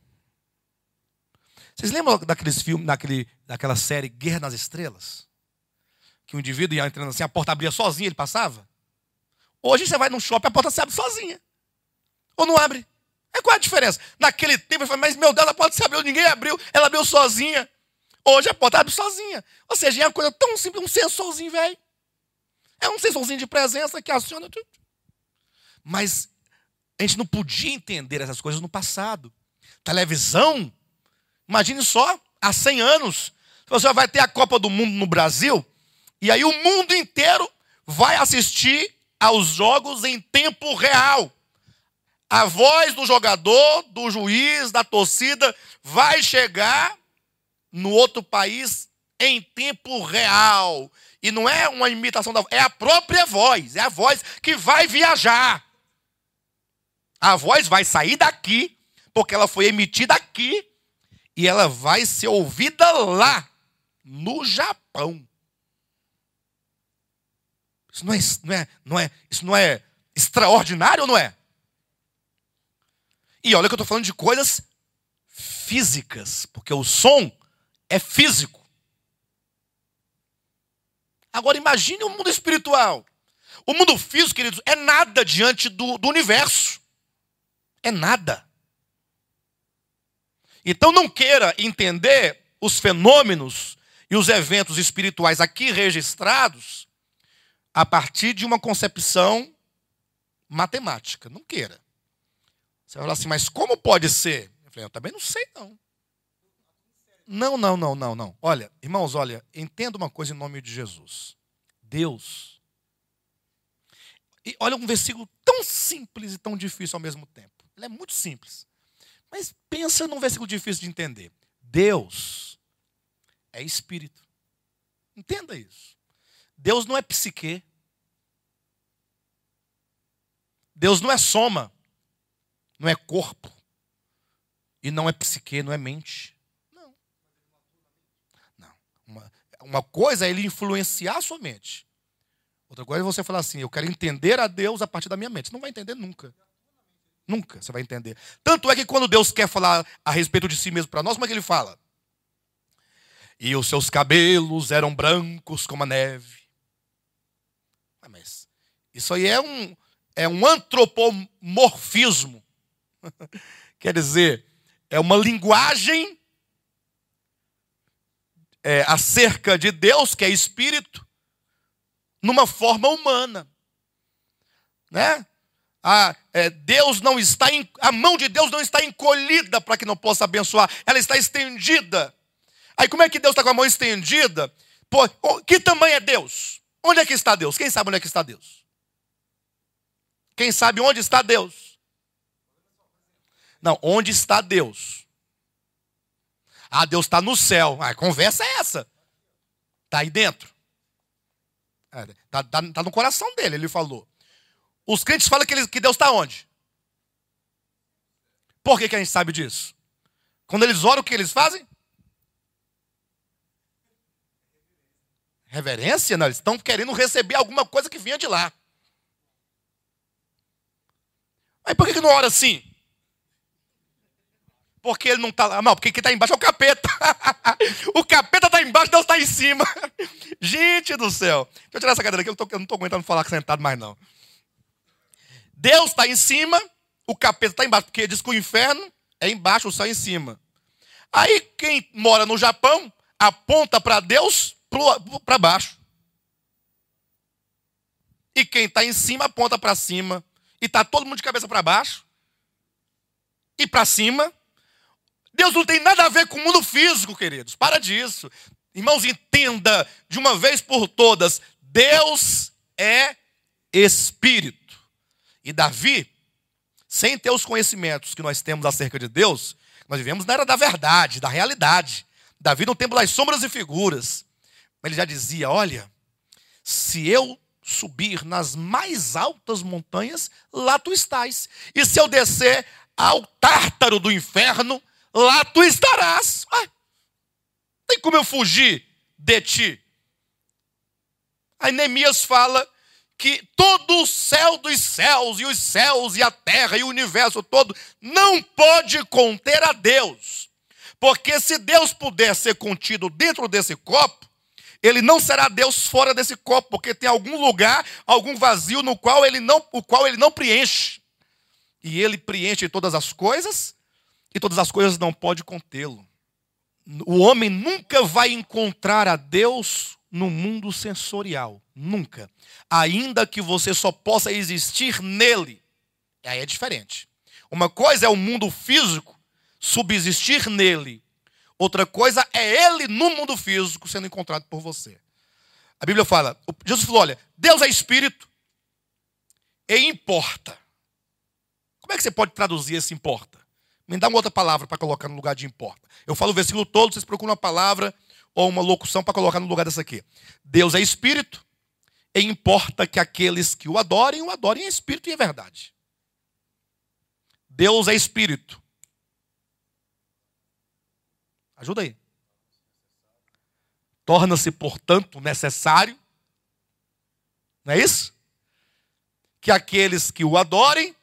Vocês lembram daqueles filmes, daquela série Guerra nas Estrelas? Que o indivíduo ia entrando assim, a porta abria sozinha, ele passava? Hoje você vai num shopping, a porta se abre sozinha. Ou não abre? Qual a diferença? Naquele tempo eu falei, mas meu Deus, a porta se abriu, ninguém abriu, ela abriu sozinha. Hoje a porta abre sozinha. Ou seja, é uma coisa tão simples, um sensorzinho, velho. É um sensorzinho de presença que aciona tudo. Mas a gente não podia entender essas coisas no passado. Televisão, imagine só, há 100 anos, você vai ter a Copa do Mundo no Brasil, e aí o mundo inteiro vai assistir aos jogos em tempo real. A voz do jogador, do juiz, da torcida, vai chegar no outro país em tempo real. E não é uma imitação é a própria voz, é a voz que vai viajar. A voz vai sair daqui, porque ela foi emitida aqui, e ela vai ser ouvida lá, no Japão. Isso não é extraordinário ou não é? E olha que eu estou falando de coisas físicas, porque o som é físico. Agora imagine o mundo espiritual. O mundo físico, queridos, é nada diante do universo. É nada. Então não queira entender os fenômenos e os eventos espirituais aqui registrados a partir de uma concepção matemática. Não queira. Você vai falar assim, mas como pode ser? Eu falei, eu também não sei, não. Não. Olha, irmãos, entenda uma coisa em nome de Jesus. Deus. E olha um versículo tão simples e tão difícil ao mesmo tempo. Ele é muito simples. Mas pensa num versículo difícil de entender. Deus é espírito. Entenda isso. Deus não é psique. Deus não é soma. Não é corpo. E não é psique, não é mente. Não. Uma coisa é ele influenciar a sua mente. Outra coisa é você falar assim, eu quero entender a Deus a partir da minha mente. Você não vai entender nunca. Nunca você vai entender. Tanto é que quando Deus quer falar a respeito de si mesmo para nós, como é que ele fala? E os seus cabelos eram brancos como a neve. Mas isso aí é um antropomorfismo. Quer dizer, é uma linguagem acerca de Deus, que é espírito, numa forma humana. Né? Deus não está a mão de Deus não está encolhida para que não possa abençoar. Ela está estendida. Aí como é que Deus está com a mão estendida? Pô, que tamanho é Deus? Onde é que está Deus? Quem sabe onde é que está Deus? Quem sabe onde está Deus? Não, onde está Deus? Deus está no céu. A conversa é essa. Está aí dentro. Está no coração dele, ele falou. Os crentes falam que Deus está onde? Por que a gente sabe disso? Quando eles oram, o que eles fazem? Reverência? Não, eles estão querendo receber alguma coisa que vinha de lá. Mas por que não ora assim? Porque ele não está lá. Não, porque quem está embaixo é o capeta. O capeta está embaixo, Deus está em cima. Gente do céu. Deixa eu tirar essa cadeira aqui, eu não estou aguentando falar sentado mais não. Deus está em cima, o capeta está embaixo, porque diz que o inferno é embaixo, o céu é em cima. Aí quem mora no Japão aponta para Deus para baixo. E quem está em cima aponta para cima. E está todo mundo de cabeça para baixo. E para cima. Deus não tem nada a ver com o mundo físico, queridos. Para disso. Irmãos, entenda de uma vez por todas. Deus é espírito. E Davi, sem ter os conhecimentos que nós temos acerca de Deus, nós vivemos na era da verdade, da realidade. Davi no tempo das sombras e figuras. Mas ele já dizia, olha, se eu subir nas mais altas montanhas, lá tu estás. E se eu descer ao tártaro do inferno, lá tu estarás. Tem como eu fugir de ti? Aí Neemias fala que todo o céu dos céus, e os céus, e a terra, e o universo todo, não pode conter a Deus. Porque se Deus puder ser contido dentro desse copo, ele não será Deus fora desse copo, porque tem algum lugar, algum vazio o qual ele não preenche. E ele preenche todas as coisas, e todas as coisas não podem contê-lo. O homem nunca vai encontrar a Deus no mundo sensorial. Nunca. Ainda que você só possa existir nele. Aí é diferente. Uma coisa é o mundo físico, subsistir nele. Outra coisa é ele no mundo físico sendo encontrado por você. A Bíblia fala, Jesus falou, olha, Deus é espírito e importa. Como é que você pode traduzir esse importa? Me dá uma outra palavra para colocar no lugar de importa. Eu falo o versículo todo, vocês procuram uma palavra ou uma locução para colocar no lugar dessa aqui. Deus é espírito e importa que aqueles que o adorem em espírito e em verdade. Deus é espírito. Ajuda aí. Torna-se, portanto, necessário, não é isso? Que aqueles que o adorem.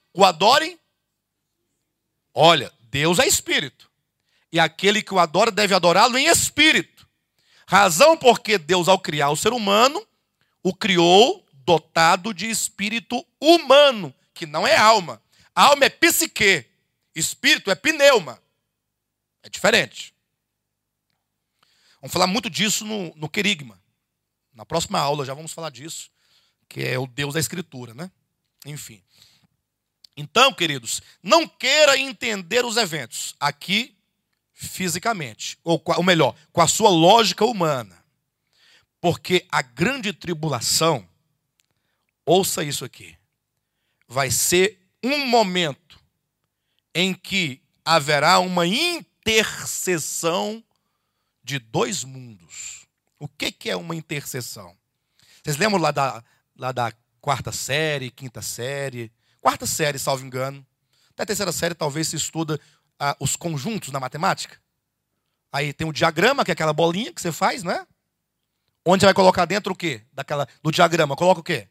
Olha, Deus é espírito. E aquele que o adora deve adorá-lo em espírito. Razão porque Deus, ao criar o ser humano, o criou dotado de espírito humano, que não é alma. Alma é psique, espírito é pneuma. É diferente. Vamos falar muito disso no querigma. Na próxima aula já vamos falar disso, que é o Deus da Escritura, né? Enfim. Então, queridos, não queira entender os eventos aqui fisicamente, ou melhor, com a sua lógica humana. Porque a grande tribulação, ouça isso aqui, vai ser um momento em que haverá uma interseção de dois mundos. O que é uma interseção? Vocês lembram lá da quarta série, quinta série? Quarta série, salvo engano. Até a terceira série talvez se estuda os conjuntos na matemática. Aí tem o diagrama, que é aquela bolinha que você faz, né? Onde você vai colocar dentro o quê? Do diagrama, coloca o quê?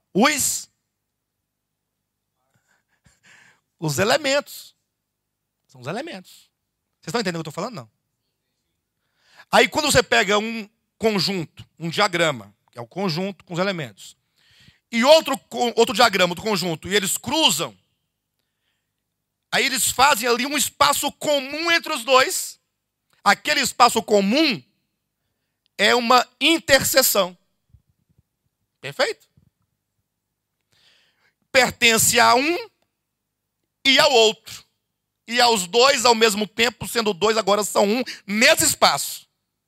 Os elementos. São os elementos. Vocês estão entendendo o que eu estou falando? Não. Aí quando você pega um conjunto, um diagrama, que é o conjunto com os elementos, e outro diagrama do conjunto, e eles cruzam, aí eles fazem ali um espaço comum entre os dois. Aquele espaço comum é uma interseção. Perfeito? Pertence a um e ao outro. E aos dois ao mesmo tempo, sendo dois, agora são um, nesse espaço.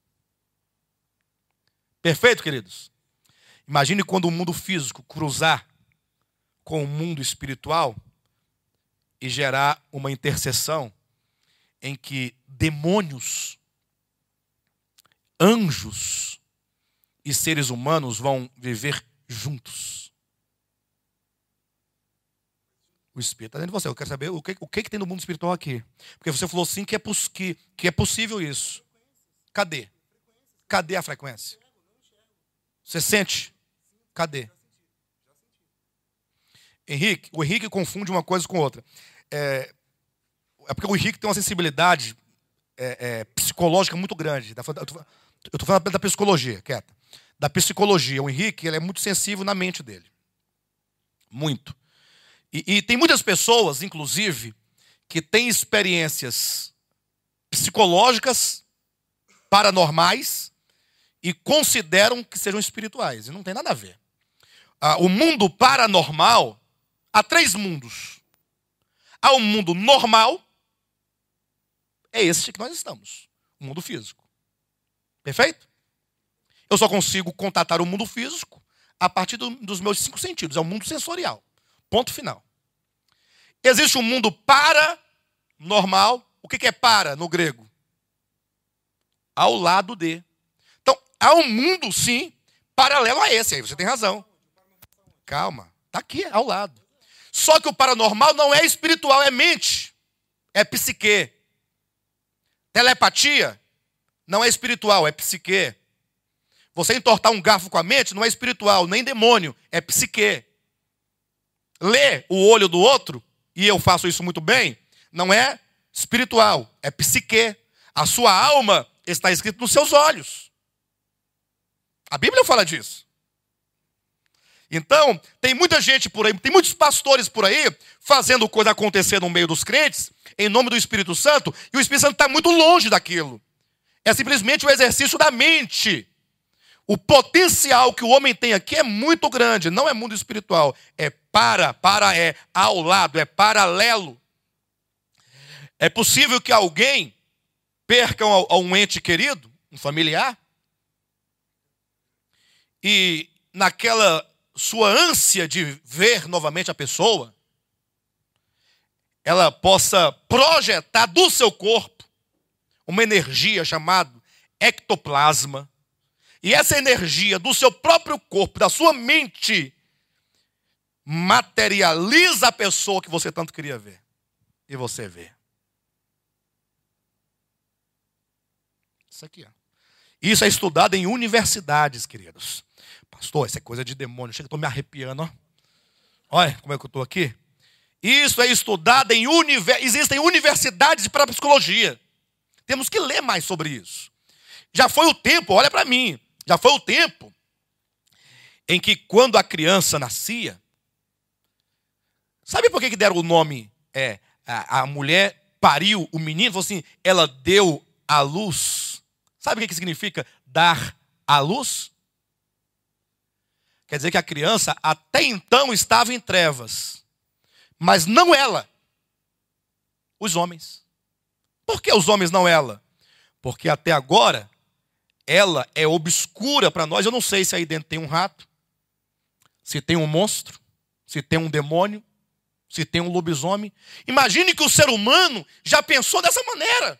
Perfeito, queridos? Imagine quando o mundo físico cruzar com o mundo espiritual e gerar uma interseção em que demônios, anjos e seres humanos vão viver juntos. O Espírito está dentro de você. Eu quero saber o que tem no mundo espiritual aqui. Porque você falou sim que é possível isso. Cadê? Cadê a frequência? Você sente? Cadê? O Henrique confunde uma coisa com outra. É porque o Henrique tem uma sensibilidade psicológica muito grande. Eu estou falando da psicologia, quieta. Da psicologia. O Henrique ele é muito sensível na mente dele. Muito. E tem muitas pessoas, inclusive, que têm experiências psicológicas, paranormais, e consideram que sejam espirituais. E não tem nada a ver. O mundo paranormal, há 3 mundos. Há um mundo normal, é esse que nós estamos. O mundo físico. Perfeito? Eu só consigo contatar o mundo físico a partir dos meus 5 sentidos. É o mundo sensorial. Ponto final. Existe um mundo paranormal. O que é para no grego? Ao lado de. Então, há um mundo, sim, paralelo a esse. Aí você tem razão. Calma. Está aqui, ao lado. Só que o paranormal não é espiritual, é mente. É psique. Telepatia não é espiritual, é psique. Você entortar um garfo com a mente não é espiritual, nem demônio, é psique. Ler o olho do outro, e eu faço isso muito bem, não é espiritual, é psique. A sua alma está escrita nos seus olhos. A Bíblia fala disso. Então, tem muita gente por aí, tem muitos pastores por aí, fazendo coisa acontecer no meio dos crentes, em nome do Espírito Santo, e o Espírito Santo está muito longe daquilo. É simplesmente o exercício da mente. O potencial que o homem tem aqui é muito grande, não é mundo espiritual, é é ao lado, é paralelo. É possível que alguém perca um ente querido, um familiar, e naquela sua ânsia de ver novamente a pessoa, ela possa projetar do seu corpo uma energia chamada ectoplasma. E essa energia do seu próprio corpo, da sua mente, materializa a pessoa que você tanto queria ver. E você vê. Isso aqui, ó. Isso é estudado em universidades, queridos. Pastor, isso é coisa de demônio. Chega, eu estou me arrepiando, ó. Olha como é que eu estou aqui. Isso é estudado em existem universidades para psicologia. Temos que ler mais sobre isso. Já foi o tempo, olha para mim. Já foi o tempo em que quando a criança nascia, sabe por que deram o nome? A mulher pariu o menino, falou assim, ela deu à luz. Sabe o que significa dar à luz? Quer dizer que a criança até então estava em trevas. Mas não ela. Os homens. Por que os homens não ela? Porque até agora, ela é obscura para nós. Eu não sei se aí dentro tem um rato, se tem um monstro, se tem um demônio, se tem um lobisomem. Imagine que o ser humano já pensou dessa maneira.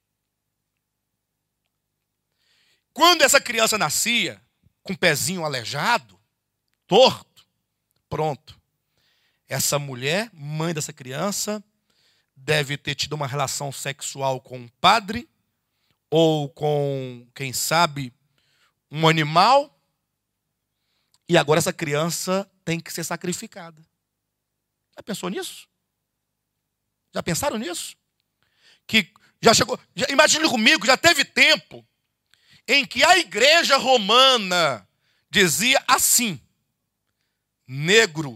Quando essa criança nascia, com o pezinho aleijado, torto, pronto. Essa mulher, mãe dessa criança, deve ter tido uma relação sexual com um padre, ou com, quem sabe, um animal, e agora essa criança tem que ser sacrificada. Já pensou nisso? Já pensaram nisso? Que já chegou, imagine comigo, já teve tempo em que a igreja romana dizia assim: negro,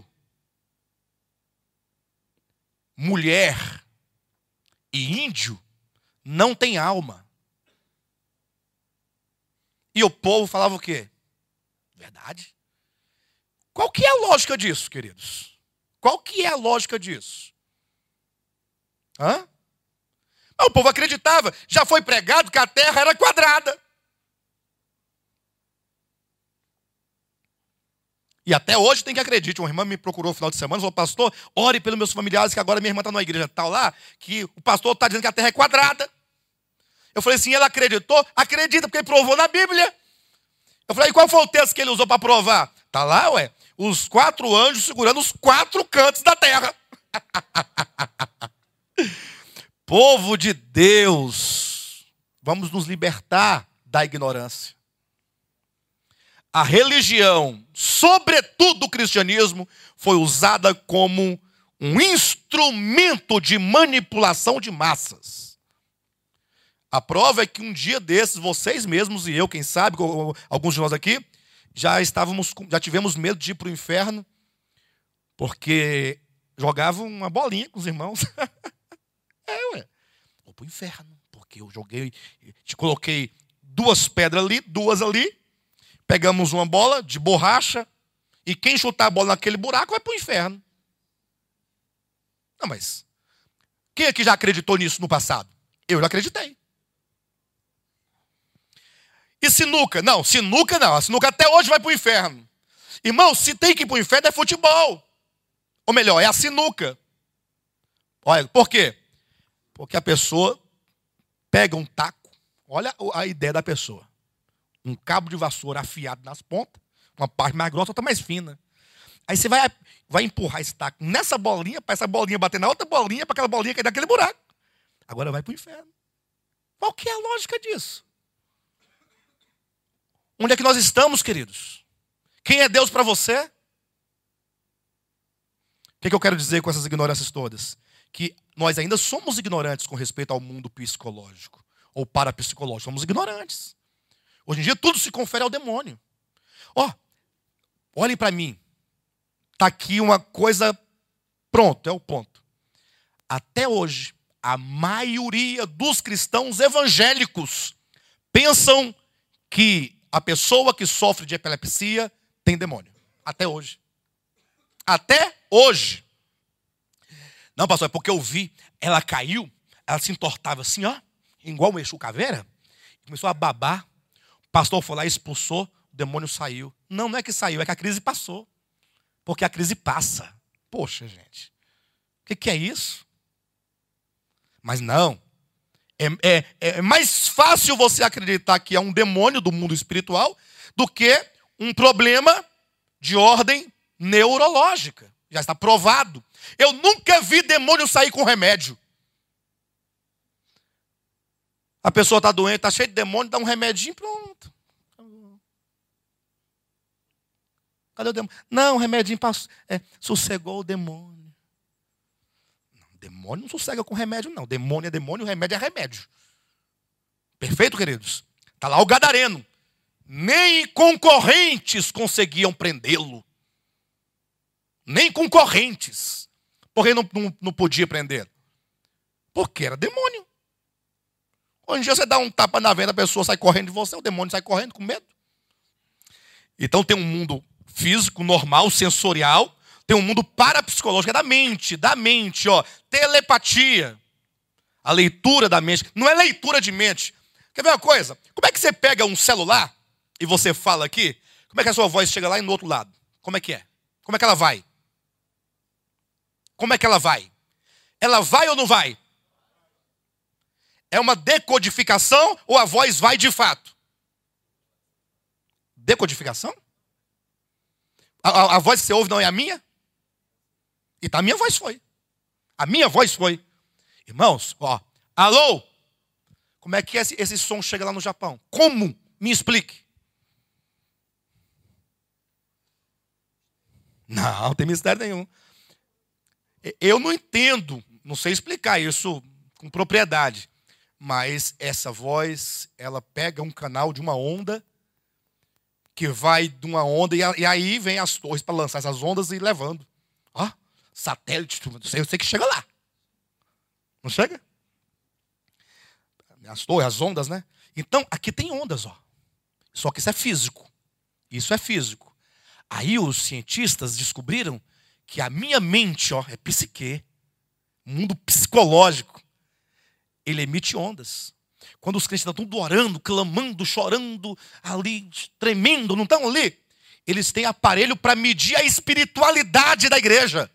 mulher e índio não tem alma. E o povo falava o quê? Verdade. Qual que é a lógica disso, queridos? Qual que é a lógica disso? Hã? O povo acreditava, já foi pregado que a terra era quadrada. E até hoje tem que acreditar. Uma irmã me procurou no final de semana e falou: pastor, ore pelos meus familiares, que agora minha irmã está numa igreja tal lá, que o pastor está dizendo que a terra é quadrada. Eu falei assim, ela acreditou? Acredita, porque ele provou na Bíblia. Eu falei, e qual foi o texto que ele usou para provar? Está lá, ué, os 4 anjos segurando os 4 cantos da terra. Povo de Deus, vamos nos libertar da ignorância. A religião, sobretudo o cristianismo, foi usada como um instrumento de manipulação de massas. A prova é que um dia desses, vocês mesmos e eu, quem sabe, alguns de nós aqui, já tivemos medo de ir para o inferno, porque jogavam uma bolinha com os irmãos. Vou para o inferno, porque eu te coloquei 2 pedras ali, 2 ali, pegamos uma bola de borracha, e quem chutar a bola naquele buraco vai para o inferno. Não, mas quem aqui já acreditou nisso no passado? Eu já acreditei. E sinuca? Não, sinuca não. A sinuca até hoje vai para o inferno. Irmão, se tem que ir para o inferno é futebol. Ou melhor, é a sinuca. Olha, por quê? Porque a pessoa pega um taco. Olha a ideia da pessoa. Um cabo de vassoura afiado nas pontas, uma parte mais grossa, outra mais fina. Aí você vai empurrar esse taco nessa bolinha, para essa bolinha bater na outra bolinha, para aquela bolinha cair naquele buraco. Agora vai para o inferno. Qual que é a lógica disso? Onde é que nós estamos, queridos? Quem é Deus para você? O que eu quero dizer com essas ignorâncias todas? Que nós ainda somos ignorantes com respeito ao mundo psicológico. ou parapsicológico. Somos ignorantes. Hoje em dia tudo se confere ao demônio. Olhem para mim. Está aqui uma coisa, pronto, é o ponto. Até hoje, a maioria dos cristãos evangélicos pensam que a pessoa que sofre de epilepsia tem demônio. Até hoje. Até hoje. Não, pastor, é porque eu vi, ela caiu, ela se entortava assim, igual um Exu caveira, começou a babar. O pastor foi lá e expulsou, o demônio saiu. Não é que saiu, é que a crise passou. Porque a crise passa. Poxa, gente, o que é isso? Mas não. É mais fácil você acreditar que é um demônio do mundo espiritual do que um problema de ordem neurológica. Já está provado. Eu nunca vi demônio sair com remédio. A pessoa está doente, está cheia de demônio, dá um remedinho, pronto. Cadê o demônio? Não, o remedinho passou, sossegou o demônio. Demônio não sossega com remédio, não. Demônio é demônio, remédio é remédio. Perfeito, queridos? Está lá o gadareno. Nem concorrentes conseguiam prendê-lo. Nem concorrentes. Por que não podia prender? Porque era demônio. Hoje em dia você dá um tapa na venda, a pessoa sai correndo de você, o demônio sai correndo com medo. Então tem um mundo físico, normal, sensorial. Tem um mundo parapsicológico, é da mente, telepatia. A leitura da mente, não é leitura de mente. Quer ver uma coisa? Como é que você pega um celular e você fala aqui? Como é que a sua voz chega lá e no outro lado? Como é que é? Como é que ela vai? Como é que ela vai? Ela vai ou não vai? É uma decodificação ou a voz vai de fato? Decodificação? A voz que você ouve não é a minha? Então a minha voz foi. A minha voz foi. Irmãos, alô? Como é que esse som chega lá no Japão? Como? Me explique. Não tem mistério nenhum. Eu não entendo, não sei explicar isso com propriedade. Mas essa voz, ela pega um canal de uma onda, que vai de uma onda, e aí vem as torres para lançar essas ondas e levando. Satélite, eu sei que chega lá. Não chega? As torres, as ondas, né? Então, aqui tem ondas, Só que isso é físico. Isso é físico. Aí os cientistas descobriram que a minha mente, é psique, mundo psicológico. Ele emite ondas. Quando os crentes estão tudo orando, clamando, chorando, ali, tremendo, não estão ali? Eles têm aparelho para medir a espiritualidade da igreja.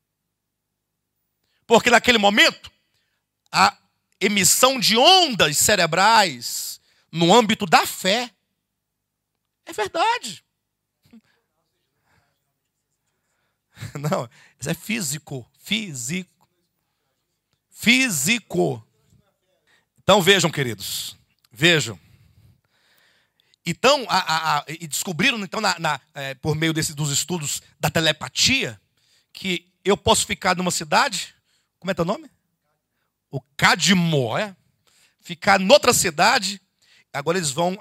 Porque naquele momento, a emissão de ondas cerebrais no âmbito da fé é verdade. Não, isso é físico. Físico. Então vejam, queridos. Vejam. Então, e descobriram então, por meio dos estudos da telepatia, que eu posso ficar numa cidade. Como é teu nome? O Cadmo, ficar noutra cidade. Agora eles vão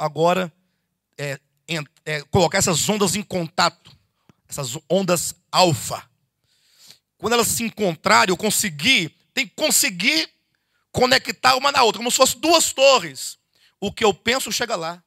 colocar essas ondas em contato. Essas ondas alfa. Quando elas se encontrarem, tem que conseguir conectar uma na outra, como se fossem duas torres. O que eu penso chega lá.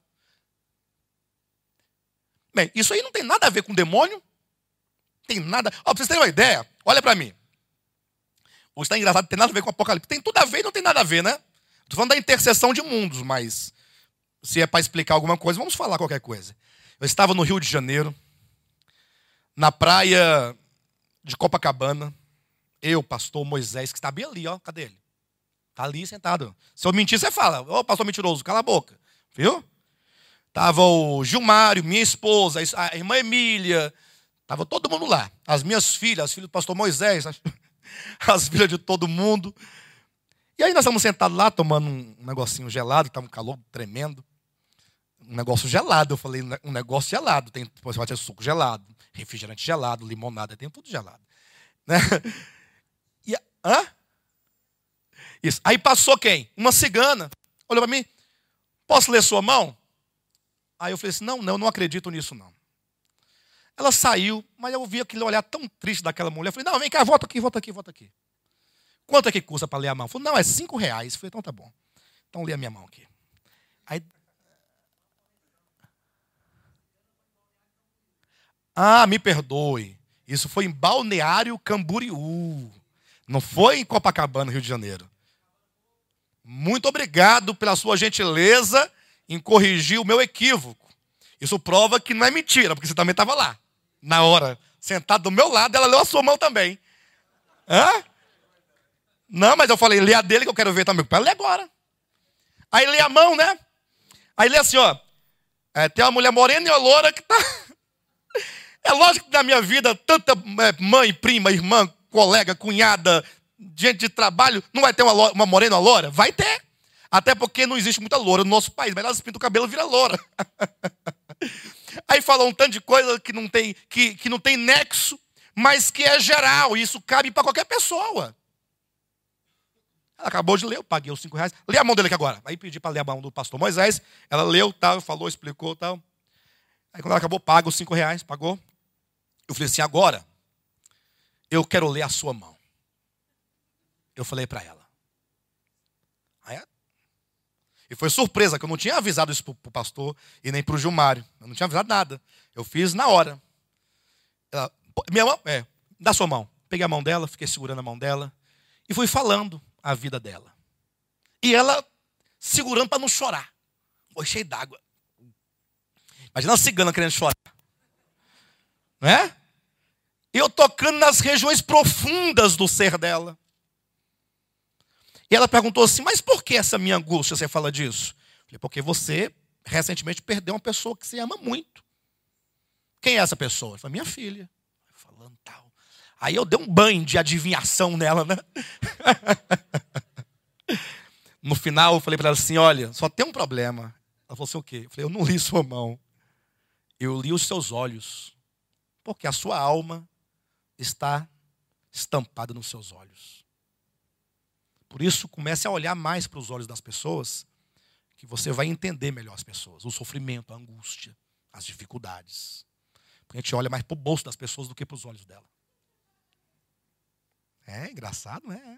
Bem, isso aí não tem nada a ver com demônio. Tem nada. Para vocês terem uma ideia, olha para mim. Hoje está engraçado, não tem nada a ver com Apocalipse. Tem tudo a ver e não tem nada a ver, né? Estou falando da interseção de mundos, mas se é para explicar alguma coisa, vamos falar qualquer coisa. Eu estava no Rio de Janeiro, na praia de Copacabana. Eu, pastor Moisés, que está bem ali, cadê ele? Está ali sentado. Se eu mentir, você fala. Pastor mentiroso, cala a boca. Viu? Estava o Gilmário, minha esposa, a irmã Emília. Estava todo mundo lá. As minhas filhas, as filhas do pastor Moisés, as filhas de todo mundo. E aí nós estamos sentados lá, tomando um negocinho gelado, estava um calor tremendo. Um negócio gelado, eu falei, um negócio gelado. Depois vai ter suco gelado, refrigerante gelado, limonada, tem tudo gelado. Né? Isso. Aí passou quem? Uma cigana. Olhou para mim, posso ler sua mão? Aí eu falei assim, não, eu não acredito nisso não. Ela saiu, mas eu vi aquele olhar tão triste daquela mulher. Eu falei, não, vem cá, volta aqui. Quanto é que custa para ler a mão? Falei, não, é R$5. Eu falei, então tá bom. Então lê a minha mão aqui. Aí, me perdoe. Isso foi em Balneário Camboriú. Não foi em Copacabana, Rio de Janeiro. Muito obrigado pela sua gentileza em corrigir o meu equívoco. Isso prova que não é mentira, porque você também estava lá. Na hora, sentado do meu lado, ela leu a sua mão também. Hã? Não, mas eu falei, lê a dele que eu quero ver também. Ela lê agora. Aí lê a mão, né? Aí lê assim, ó. Tem uma mulher morena e uma loura que tá... É lógico que na minha vida, tanta mãe, prima, irmã, colega, cunhada, gente de trabalho, não vai ter uma morena, uma loura? Vai ter. Até porque não existe muita loura no nosso país, mas elas pintam o cabelo e vira loura. Aí falou um tanto de coisa que não tem nexo, mas que é geral, e isso cabe para qualquer pessoa. Ela acabou de ler, eu paguei os R$5. Lê a mão dele aqui agora. Aí pedi para ler a mão do pastor Moisés, ela leu, tal, falou, explicou, tal. Aí quando ela acabou, paga os R$5, pagou. Eu falei assim, agora, eu quero ler a sua mão. Eu falei para ela. E foi surpresa, que eu não tinha avisado isso para o pastor e nem para o Gilmário. Eu não tinha avisado nada. Eu fiz na hora. Ela, minha mão? Dá sua mão. Peguei a mão dela, fiquei segurando a mão dela e fui falando a vida dela. E ela segurando para não chorar. Foi cheio d'água. Imagina uma cigana querendo chorar. Não é? Eu tocando nas regiões profundas do ser dela. E ela perguntou assim, mas por que essa minha angústia, você fala disso? Eu falei, porque você recentemente perdeu uma pessoa que você ama muito. Quem é essa pessoa? Eu falei, minha filha. Falando tal. Aí eu dei um banho de adivinhação nela, né? No final eu falei para ela assim, olha, só tem um problema. Ela falou assim, o quê? Eu falei, eu não li sua mão. Eu li os seus olhos. Porque a sua alma está estampada nos seus olhos. Por isso, comece a olhar mais para os olhos das pessoas, que você vai entender melhor as pessoas. O sofrimento, a angústia, as dificuldades. Porque a gente olha mais para o bolso das pessoas do que para os olhos dela. É engraçado, né?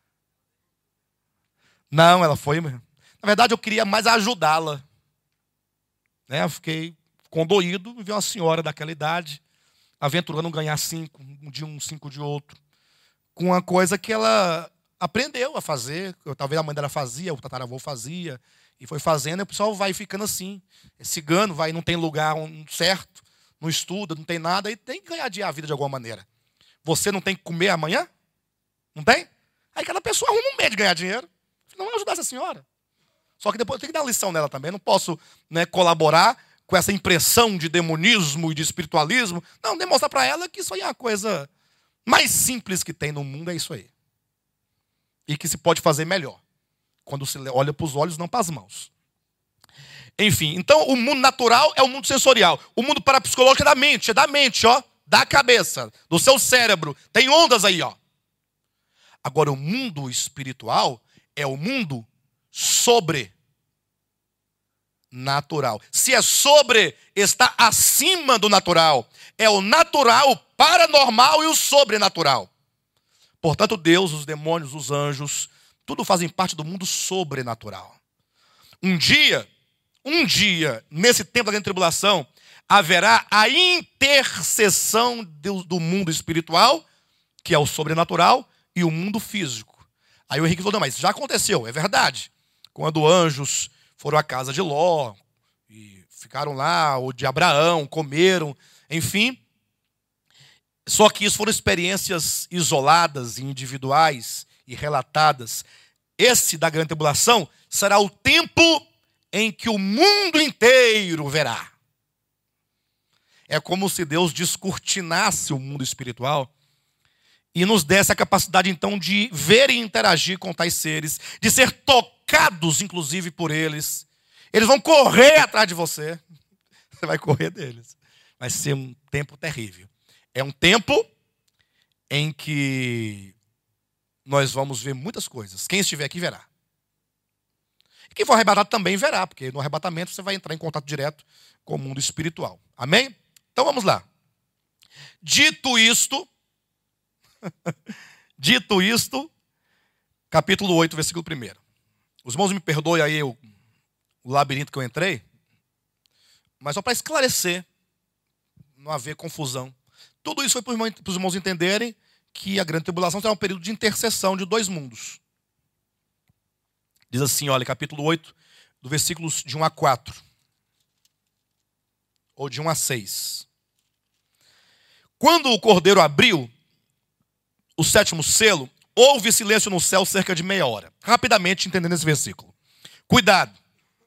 Não, ela foi... Na verdade, eu queria mais ajudá-la. Né? Eu fiquei condoído, vi uma senhora daquela idade, aventurando ganhar 5, um de um, 5 de outro, com uma coisa que ela aprendeu a fazer, talvez a mãe dela fazia, o tataravô fazia, e foi fazendo, e o pessoal vai ficando assim. Cigano, não tem lugar certo, não estuda, não tem nada, e tem que ganhar a vida de alguma maneira. Você não tem que comer amanhã? Não tem? Aí cada pessoa arruma um meio de ganhar dinheiro. Não vai ajudar essa senhora. Só que depois eu tenho que dar uma lição nela também. Não posso, colaborar com essa impressão de demonismo e de espiritualismo. Não, demonstrar para ela que isso aí é a coisa mais simples que tem no mundo, é isso aí. E que se pode fazer melhor. Quando se olha para os olhos, não para as mãos. Enfim, então o mundo natural é o mundo sensorial. O mundo parapsicológico é da mente, ó. Da cabeça, do seu cérebro. Tem ondas aí, ó. Agora, o mundo espiritual é o mundo sobrenatural. Se é sobre, está acima do natural. É o natural, o paranormal e o sobrenatural. Portanto, Deus, os demônios, os anjos, tudo fazem parte do mundo sobrenatural. Um dia, nesse tempo da grande tribulação, haverá a interseção do mundo espiritual, que é o sobrenatural, e o mundo físico. Aí o Henrique falou, não, mas já aconteceu, é verdade. Quando anjos foram à casa de Ló, e ficaram lá, ou de Abraão, comeram, enfim. Só que isso foram experiências isoladas e individuais e relatadas. Esse da grande tribulação será o tempo em que o mundo inteiro verá. É como se Deus descortinasse o mundo espiritual e nos desse a capacidade, então, de ver e interagir com tais seres, de ser tocados, inclusive, por eles. Eles vão correr atrás de você. Você vai correr deles. Vai ser um tempo terrível. É um tempo em que nós vamos ver muitas coisas. Quem estiver aqui verá. E quem for arrebatado também verá, porque no arrebatamento você vai entrar em contato direto com o mundo espiritual. Amém? Então vamos lá. Dito isto, capítulo 8, versículo 1. Os irmãos me perdoem aí o labirinto que eu entrei, mas só para esclarecer, não haver confusão. Tudo isso foi para os irmãos entenderem que a grande tribulação será um período de interseção de dois mundos. Diz assim, olha, capítulo 8, do versículos de 1 a 4. Ou de 1 a 6. Quando o cordeiro abriu o sétimo selo, houve silêncio no céu cerca de meia hora. Rapidamente entendendo esse versículo. Cuidado.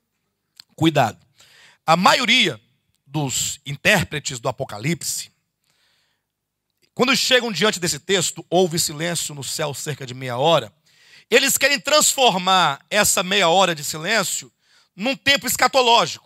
A maioria dos intérpretes do Apocalipse, quando chegam diante desse texto, houve silêncio no céu cerca de meia hora, eles querem transformar essa meia hora de silêncio num tempo escatológico.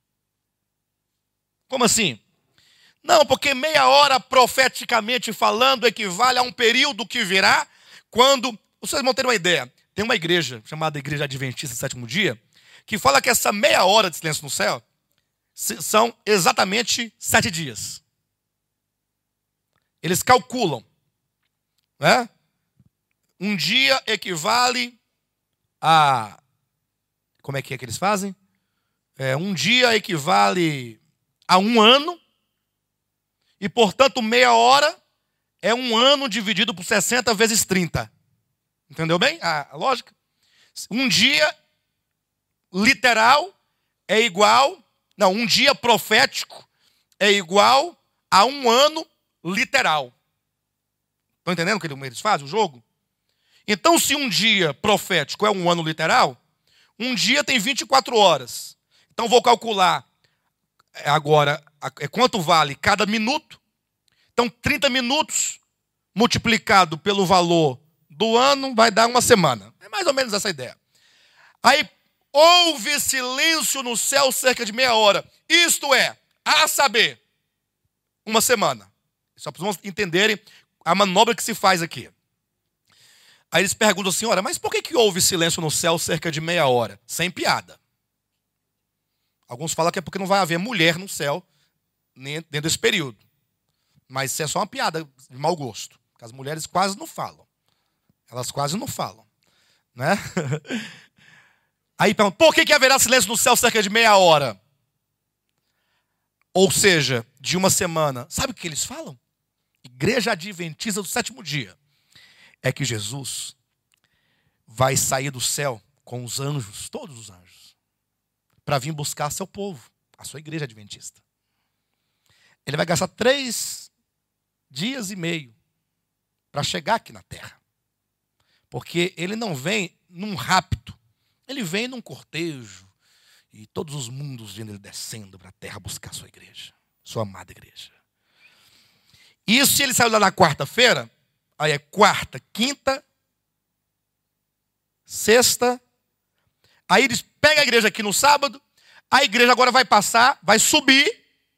Como assim? Não, porque meia hora, profeticamente falando, equivale a um período que virá quando... Vocês vão ter uma ideia. Tem uma igreja, chamada Igreja Adventista do Sétimo Dia, que fala que essa meia hora de silêncio no céu são exatamente 7 dias. Eles calculam, né? Um dia equivale a... Como é que eles fazem? Um dia equivale a um ano. E, portanto, meia hora é um ano dividido por 60 vezes 30. Entendeu bem a lógica? Um dia literal é igual... Não, um dia profético é igual a um ano literal. Estão entendendo como eles fazem o jogo? Então, se um dia profético é um ano literal, um dia tem 24 horas. Então, vou calcular agora quanto vale cada minuto. Então, 30 minutos multiplicado pelo valor do ano vai dar uma semana. É mais ou menos essa ideia. Aí, houve silêncio no céu cerca de meia hora. Isto é, a saber, uma semana. Só para vocês entenderem a manobra que se faz aqui. Aí eles perguntam assim, ora, mas por que houve silêncio no céu cerca de meia hora? Sem piada. Alguns falam que é porque não vai haver mulher no céu dentro desse período. Mas isso é só uma piada de mau gosto. Porque as mulheres quase não falam. Elas quase não falam. Né? Aí perguntam, por que haverá silêncio no céu cerca de meia hora? Ou seja, de uma semana. Sabe o que eles falam? Igreja Adventista do Sétimo Dia. É que Jesus vai sair do céu com os anjos, todos os anjos, para vir buscar seu povo, a sua igreja adventista. Ele vai gastar 3 dias e meio para chegar aqui na terra. Porque ele não vem num rapto, ele vem num cortejo, e todos os mundos vendo ele descendo para a terra buscar sua igreja, sua amada igreja. E se ele saiu lá na quarta-feira, aí é quarta, quinta, sexta. Aí eles pegam a igreja aqui no sábado. A igreja agora vai passar, vai subir.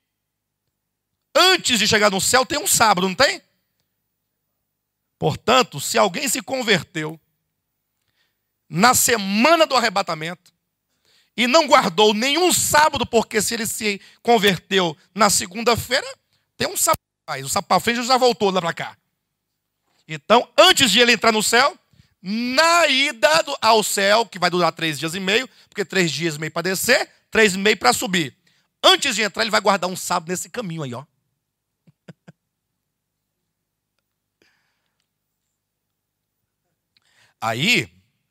Antes de chegar no céu tem um sábado, não tem? Portanto, se alguém se converteu na semana do arrebatamento e não guardou nenhum sábado, porque se ele se converteu na segunda-feira, tem um sábado. O sábado para frente já voltou lá para cá. Então, antes de ele entrar no céu, na ida ao céu, que vai durar 3 dias e meio, porque 3 dias e meio para descer, 3 e meio para subir. Antes de entrar, ele vai guardar um sábado nesse caminho aí, ó. Aí,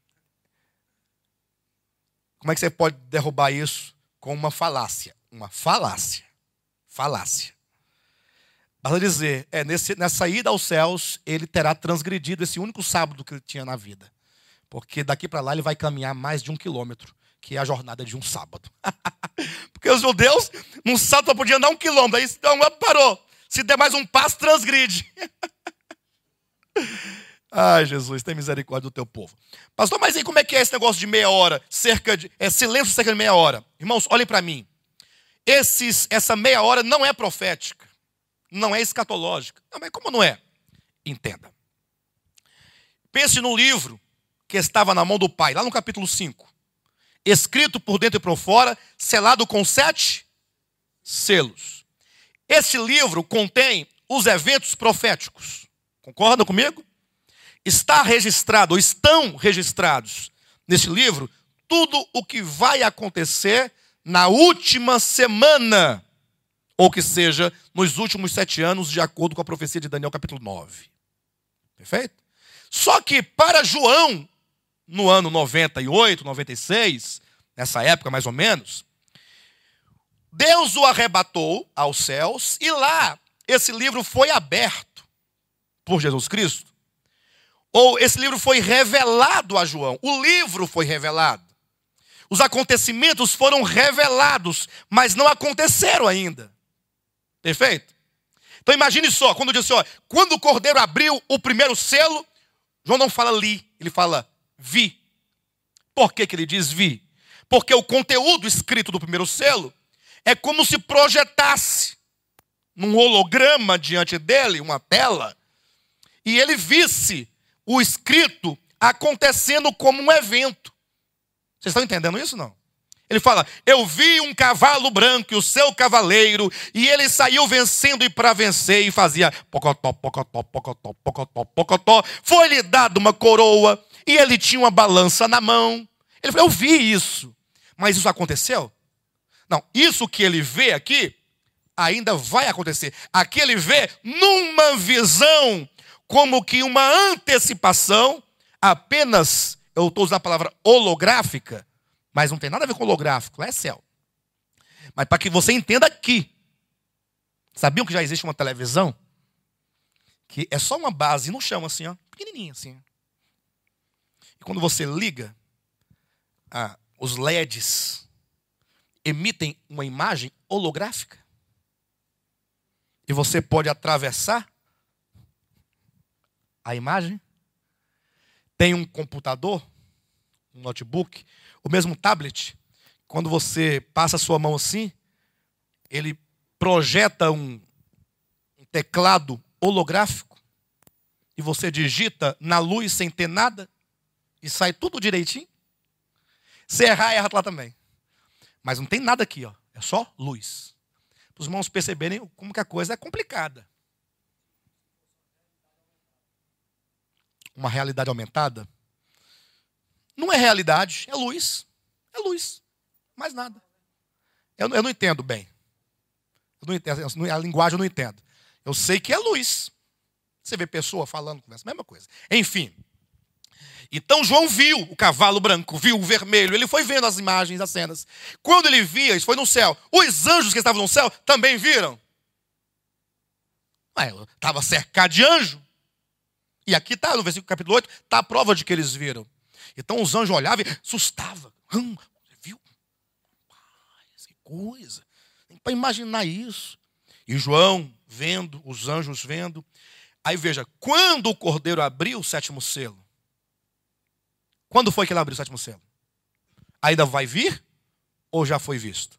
como é que você pode derrubar isso com uma falácia? Uma falácia. Falácia. Basta dizer, nessa ida aos céus, ele terá transgredido esse único sábado que ele tinha na vida. Porque daqui para lá ele vai caminhar mais de 1 quilômetro, que é a jornada de um sábado. Porque os judeus, num sábado, só podiam andar 1 quilômetro. Aí então, parou. Se der mais um passo, transgride. Ai, Jesus, tem misericórdia do teu povo. Pastor, mas aí como é que é esse negócio de meia hora? Silêncio cerca de meia hora. Irmãos, olhem para mim. Essa meia hora não é profética. Não é escatológica. Não, mas como não é? Entenda. Pense no livro que estava na mão do pai, lá no capítulo 5. escrito por dentro e por fora, selado com 7 selos. Esse livro contém os eventos proféticos. Concordam comigo? Está registrado, ou estão registrados nesse livro, tudo o que vai acontecer na última semana, ou que seja, nos últimos 7 anos, de acordo com a profecia de Daniel, capítulo 9. Perfeito? Só que para João, no ano 98, 96, nessa época mais ou menos, Deus o arrebatou aos céus e lá esse livro foi aberto por Jesus Cristo. Ou esse livro foi revelado a João. O livro foi revelado. Os acontecimentos foram revelados, mas não aconteceram ainda. Perfeito? Então imagine só, quando diz assim, ó, quando o cordeiro abriu o primeiro selo, João não fala li, ele fala vi. Por que ele diz vi? Porque o conteúdo escrito do primeiro selo é como se projetasse num holograma diante dele, uma tela, e ele visse o escrito acontecendo como um evento. Vocês estão entendendo isso, não? Ele fala, eu vi um cavalo branco e o seu cavaleiro, e ele saiu vencendo e para vencer, e fazia pocotó, pocotó, pocotó, pocotó, pocotó. Foi-lhe dada uma coroa, e ele tinha uma balança na mão. Ele falou, eu vi isso. Mas isso aconteceu? Não, isso que ele vê aqui, ainda vai acontecer. Aqui ele vê numa visão, como que uma antecipação, apenas, eu estou usando a palavra holográfica, mas não tem nada a ver com holográfico, lá é céu. Mas para que você entenda aqui, sabiam que já existe uma televisão? Que é só uma base no chão assim, ó, pequenininha assim. E quando você liga, os LEDs emitem uma imagem holográfica. E você pode atravessar a imagem. Tem um computador, um notebook, o mesmo tablet. Quando você passa a sua mão assim, ele projeta um teclado holográfico. E você digita na luz sem ter nada. E sai tudo direitinho. Se errar, erra lá também. Mas não tem nada aqui, ó. É só luz. Para os irmãos perceberem como que a coisa é complicada. Uma realidade aumentada? Não é realidade, é luz. É luz. Mais nada. Eu não entendo bem. Eu não entendo, a linguagem eu não entendo. Eu sei que é luz. Você vê pessoa falando, conversa, mesma coisa. Enfim. Então João viu o cavalo branco, viu o vermelho, ele foi vendo as imagens, as cenas. Quando ele via, isso foi no céu. Os anjos que estavam no céu também viram. Estava cercado de anjo. E aqui está, no versículo capítulo 8, está a prova de que eles viram. Então os anjos olhavam e assustavam. Você viu? Que coisa. Nem para imaginar isso. E João vendo, os anjos vendo. Aí veja, quando o cordeiro abriu o 7º selo, quando foi que ele abriu o 7º selo? Ainda vai vir ou já foi visto?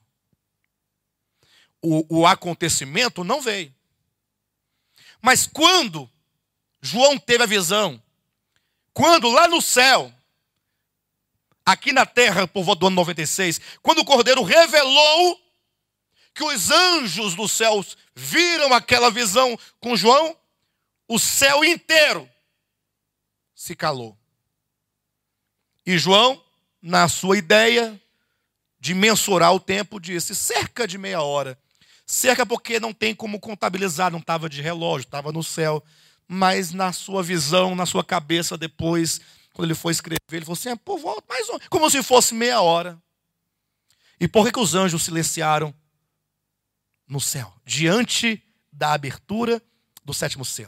O acontecimento não veio. Mas quando João teve a visão, quando lá no céu, aqui na terra, por volta do ano 96, quando o cordeiro revelou que os anjos dos céus viram aquela visão com João, o céu inteiro se calou. E João, na sua ideia de mensurar o tempo, disse cerca de meia hora. Cerca porque não tem como contabilizar, não estava de relógio, estava no céu. Mas na sua visão, na sua cabeça depois, quando ele foi escrever, ele falou assim, por volta, mais um, como se fosse meia hora. E por que os anjos silenciaram no céu? Diante da abertura do 7º selo.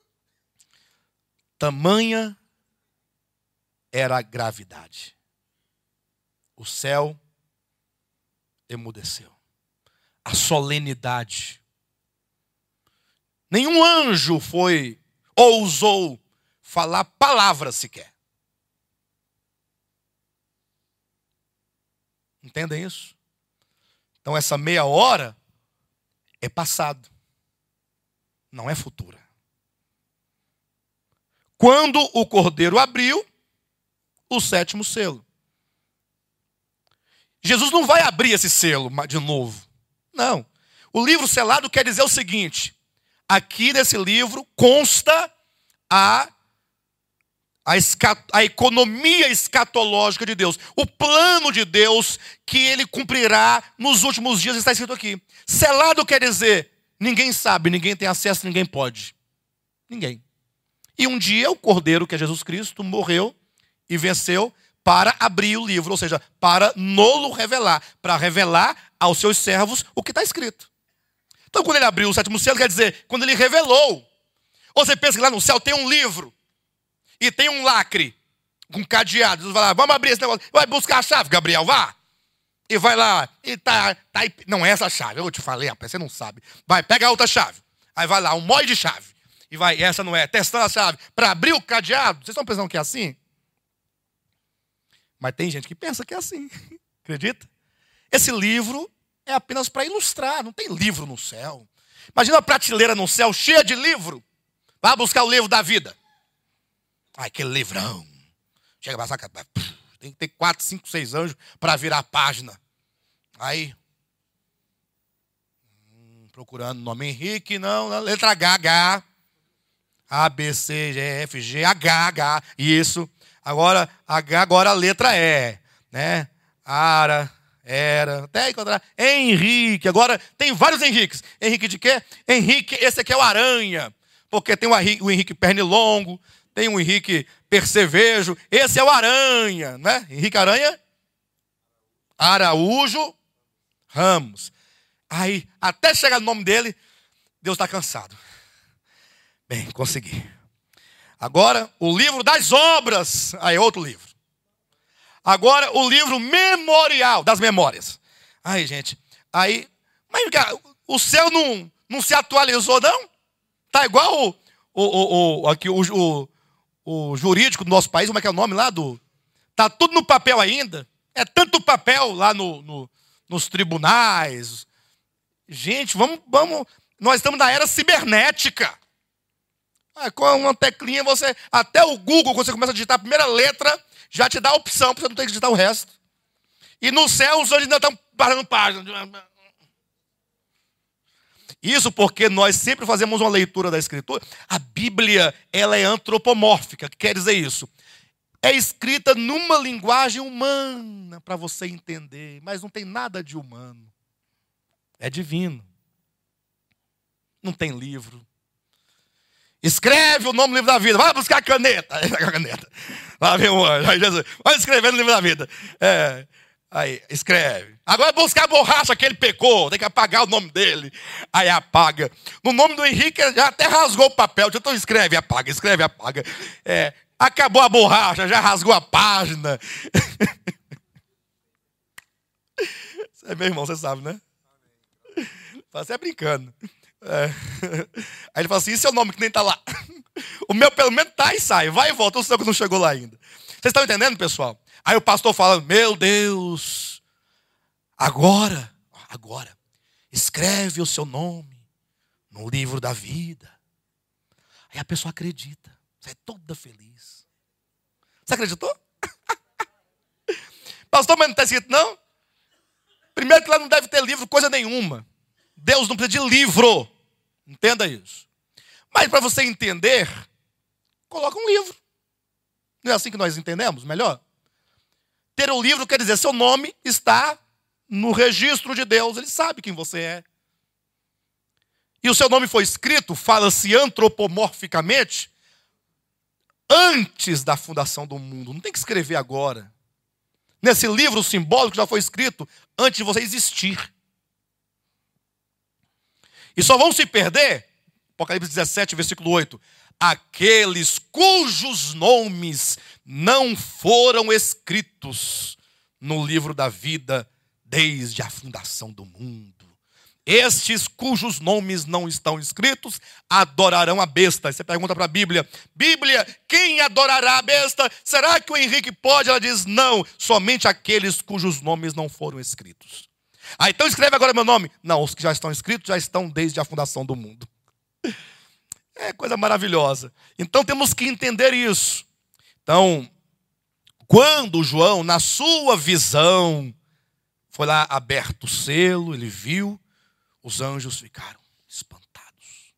Tamanha era a gravidade. O céu emudeceu. A solenidade. Nenhum anjo ousou falar palavra sequer. Entendem isso? Então essa meia hora é passado. Não é futura. Quando o cordeiro abriu o 7º selo. Jesus não vai abrir esse selo de novo. Não. O livro selado quer dizer o seguinte: aqui nesse livro consta a economia escatológica de Deus. O plano de Deus que ele cumprirá nos últimos dias está escrito aqui. Selado quer dizer, ninguém sabe, ninguém tem acesso, ninguém pode. Ninguém. E um dia o Cordeiro, que é Jesus Cristo, morreu e venceu para abrir o livro, ou seja, para nolo revelar, para revelar aos seus servos o que está escrito. Então, quando ele abriu o sétimo selo, quer dizer, quando ele revelou. Ou você pensa que lá no céu tem um livro e tem um lacre com cadeado. Jesus vai lá, vamos abrir esse negócio. Vai buscar a chave, Gabriel, vá. E vai lá, e tá não é essa chave, eu te falei, rapaz, você não sabe. Vai, pega a outra chave. Aí vai lá, um molde de chave. E vai, essa não é, testando a chave para abrir o cadeado. Vocês estão pensando que é assim? Mas tem gente que pensa que é assim. Acredita? Esse livro é apenas para ilustrar, não tem livro no céu. Imagina uma prateleira no céu cheia de livro. Vai buscar o livro da vida. Ai, que livrão. Chega pra sacar. Tem que ter 4, 5, 6 anjos para virar a página. Aí. Procurando o nome Henrique, não, letra H. A, B, C, G, F, G, H. Isso. Agora, H, agora a letra E. Né? Ara, era, até encontrar. Henrique. Agora, tem vários Henriques. Henrique de quê? Henrique, esse aqui é o Aranha. Porque tem o Henrique Pernilongo. Tem o Henrique Percevejo. Esse é o Aranha, né? Henrique Aranha. Araújo Ramos. Aí, até chegar no nome dele, Deus está cansado. Bem, consegui. Agora, o livro das obras. Aí, outro livro. Agora, o livro memorial das memórias. Aí, gente. Aí, mas o céu não se atualizou, não? Tá igual o jurídico do nosso país, como é que é o nome lá do... Tá tudo no papel ainda. É tanto papel lá nos tribunais. Gente, vamos. Nós estamos na era cibernética. Com uma teclinha, até o Google, quando você começa a digitar a primeira letra, já te dá a opção para você não ter que digitar o resto. E no céu, os anjos ainda estão parando página. Isso porque nós sempre fazemos uma leitura da Escritura. A Bíblia, ela é antropomórfica. O que quer dizer isso? É escrita numa linguagem humana para você entender, mas não tem nada de humano. É divino. Não tem livro. Escreve o nome do livro da vida. Vai buscar a caneta. A caneta. Lá vem o anjo. Aí Jesus, vai escrever no livro da vida. Aí, escreve. Agora buscar a borracha que ele pecou. Tem que apagar o nome dele. Aí apaga. No nome do Henrique, já até rasgou o papel. Então escreve, apaga. Escreve, apaga. Acabou a borracha, já rasgou a página. Você é meu irmão, você sabe, né? Você é brincando. Aí ele fala assim, e seu nome que nem está lá? O meu pelo menos está e sai. Vai e volta, o seu que não chegou lá ainda. Vocês estão entendendo, pessoal? Aí o pastor fala, meu Deus, agora, escreve o seu nome no livro da vida. Aí a pessoa acredita. Você é toda feliz. Você acreditou? Pastor, mas não está escrito não? Primeiro que lá não deve ter livro, coisa nenhuma. Deus não precisa de livro. Entenda isso. Mas para você entender, coloca um livro. Não é assim que nós entendemos melhor? Ter um livro quer dizer, seu nome está no registro de Deus. Ele sabe quem você é. E o seu nome foi escrito, fala-se antropomorficamente, antes da fundação do mundo. Não tem que escrever agora. Nesse livro simbólico já foi escrito antes de você existir. E só vão se perder, Apocalipse 17, versículo 8, aqueles cujos nomes não foram escritos no livro da vida desde a fundação do mundo. Estes cujos nomes não estão escritos adorarão a besta. Você pergunta para a Bíblia, quem adorará a besta? Será que o Henrique pode? Ela diz, não, somente aqueles cujos nomes não foram escritos. Então escreve agora meu nome. Não, os que já estão escritos já estão desde a fundação do mundo. É coisa maravilhosa. Então temos que entender isso. Então, quando João, na sua visão, Foi lá aberto o selo, ele viu, os anjos ficaram espantados.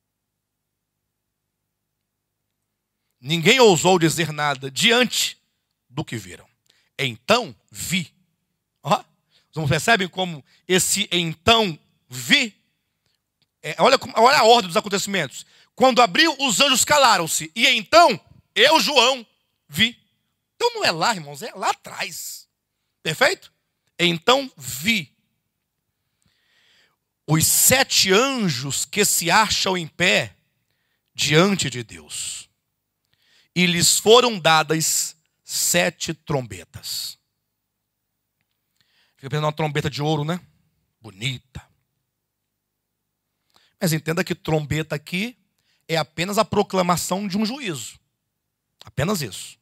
Ninguém ousou dizer nada diante do que viram. Então vi. Vocês percebem como esse então vi? Olha a ordem dos acontecimentos. Quando abriu, os anjos calaram-se. E então, eu, João, vi. Então não é lá, irmãos, é lá atrás. Perfeito? Então vi os 7 anjos que se acham em pé diante de Deus. E lhes foram dadas 7 trombetas. Fica pensando uma trombeta de ouro, né? Bonita. Mas entenda que trombeta aqui é apenas a proclamação de um juízo. Apenas isso.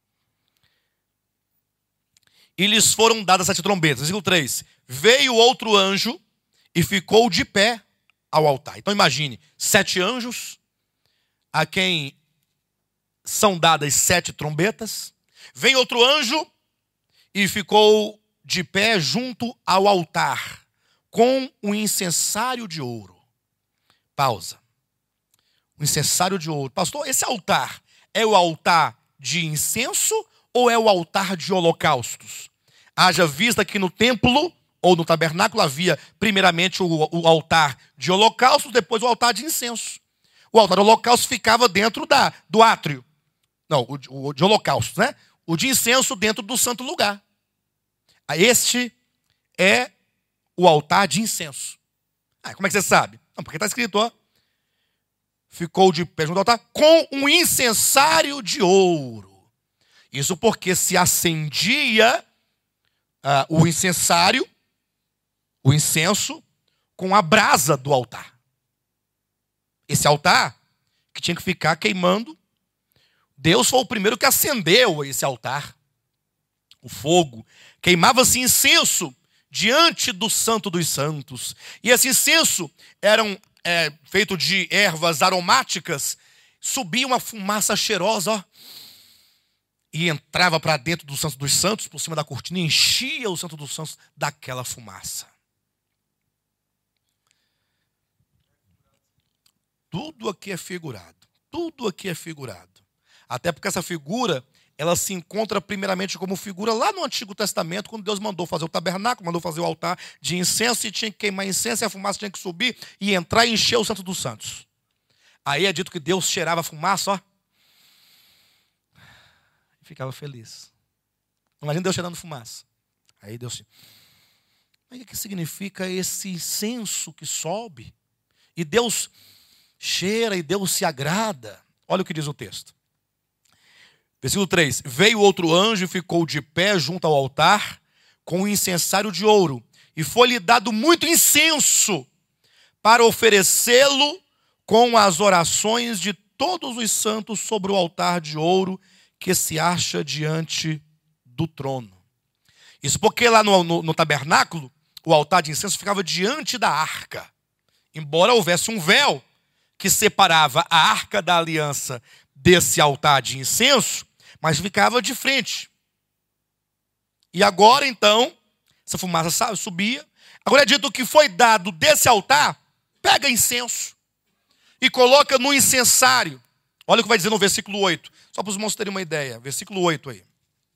E lhes foram dadas 7 trombetas. Versículo 3. Veio outro anjo e ficou de pé ao altar. Então imagine, 7 anjos, a quem são dadas 7 trombetas. Vem outro anjo e ficou de pé junto ao altar, com um incensário de ouro. Pausa. O incensário de ouro. Pastor, esse altar é o altar de incenso ou é o altar de holocaustos? Haja vista que no templo ou no tabernáculo havia primeiramente o altar de holocaustos, depois o altar de incenso. O altar de holocausto ficava dentro do átrio. Não, o de holocaustos, né? O de incenso dentro do santo lugar. Este é o altar de incenso. Como é que você sabe? Não, porque está escrito, ó. Ficou de pé junto ao altar com um incensário de ouro. Isso porque se acendia o incensário, o incenso, com a brasa do altar. Esse altar que tinha que ficar queimando. Deus foi o primeiro que acendeu esse altar. O fogo. Queimava-se incenso diante do Santo dos Santos. E esse incenso era feito de ervas aromáticas. Subia uma fumaça cheirosa, ó, e entrava para dentro do Santo dos Santos, por cima da cortina, e enchia o Santo dos Santos daquela fumaça. Tudo aqui é figurado. Tudo aqui é figurado. Até porque essa figura, ela se encontra primeiramente como figura lá no Antigo Testamento, quando Deus mandou fazer o tabernáculo, mandou fazer o altar de incenso, e tinha que queimar incenso, e a fumaça tinha que subir e entrar e encher o Santo dos Santos. Aí é dito que Deus cheirava a fumaça, ó, e ficava feliz. Imagina Deus cheirando fumaça. Aí Deus... Mas o que significa esse incenso que sobe? E Deus cheira e Deus se agrada. Olha o que diz o texto. Versículo 3. Veio outro anjo e ficou de pé junto ao altar com um incensário de ouro. E foi-lhe dado muito incenso para oferecê-lo com as orações de todos os santos sobre o altar de ouro que se acha diante do trono. Isso porque lá no tabernáculo, o altar de incenso ficava diante da arca. Embora houvesse um véu que separava a arca da aliança desse altar de incenso, mas ficava de frente. E agora, então, essa fumaça subia. Agora é dito que foi dado desse altar, pega incenso e coloca no incensário. Olha o que vai dizer no versículo 8. Só para os irmãos terem uma ideia. Versículo 8 aí.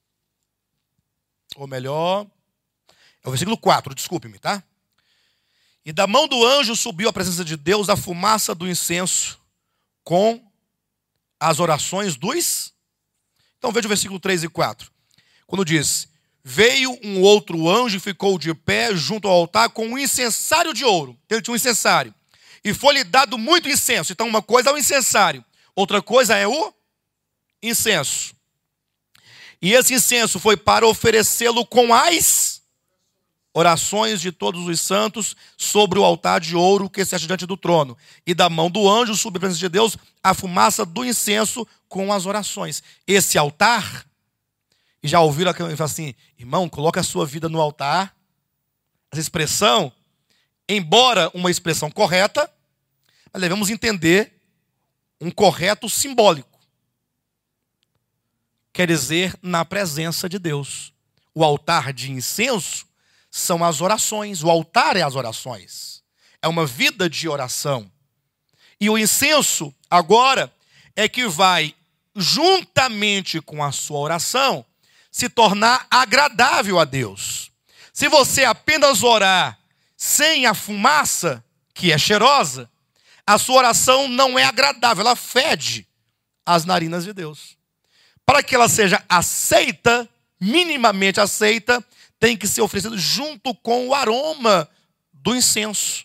Ou melhor, é o versículo 4, desculpe-me, tá? E da mão do anjo subiu à presença de Deus a fumaça do incenso com as orações dos... Então veja o versículo 3 e 4. Quando diz, veio um outro anjo e ficou de pé junto ao altar com um incensário de ouro. Ele tinha um incensário. E foi-lhe dado muito incenso. Então uma coisa é o incensário, outra coisa é o incenso. E esse incenso foi para oferecê-lo com as orações de todos os santos sobre o altar de ouro que se acha diante do trono. E da mão do anjo subiu à presença de Deus a fumaça do incenso com as orações. Esse altar, e já ouviram aquele que fala assim, irmão, coloca a sua vida no altar. Essa expressão, embora uma expressão correta, mas devemos entender um correto simbólico. Quer dizer, na presença de Deus. O altar de incenso são as orações. O altar é as orações. É uma vida de oração. E o incenso, agora, é que vai, juntamente com a sua oração, se tornar agradável a Deus. Se você apenas orar sem a fumaça, que é cheirosa, a sua oração não é agradável, ela fede as narinas de Deus. Para que ela seja aceita, minimamente aceita, tem que ser oferecido junto com o aroma do incenso.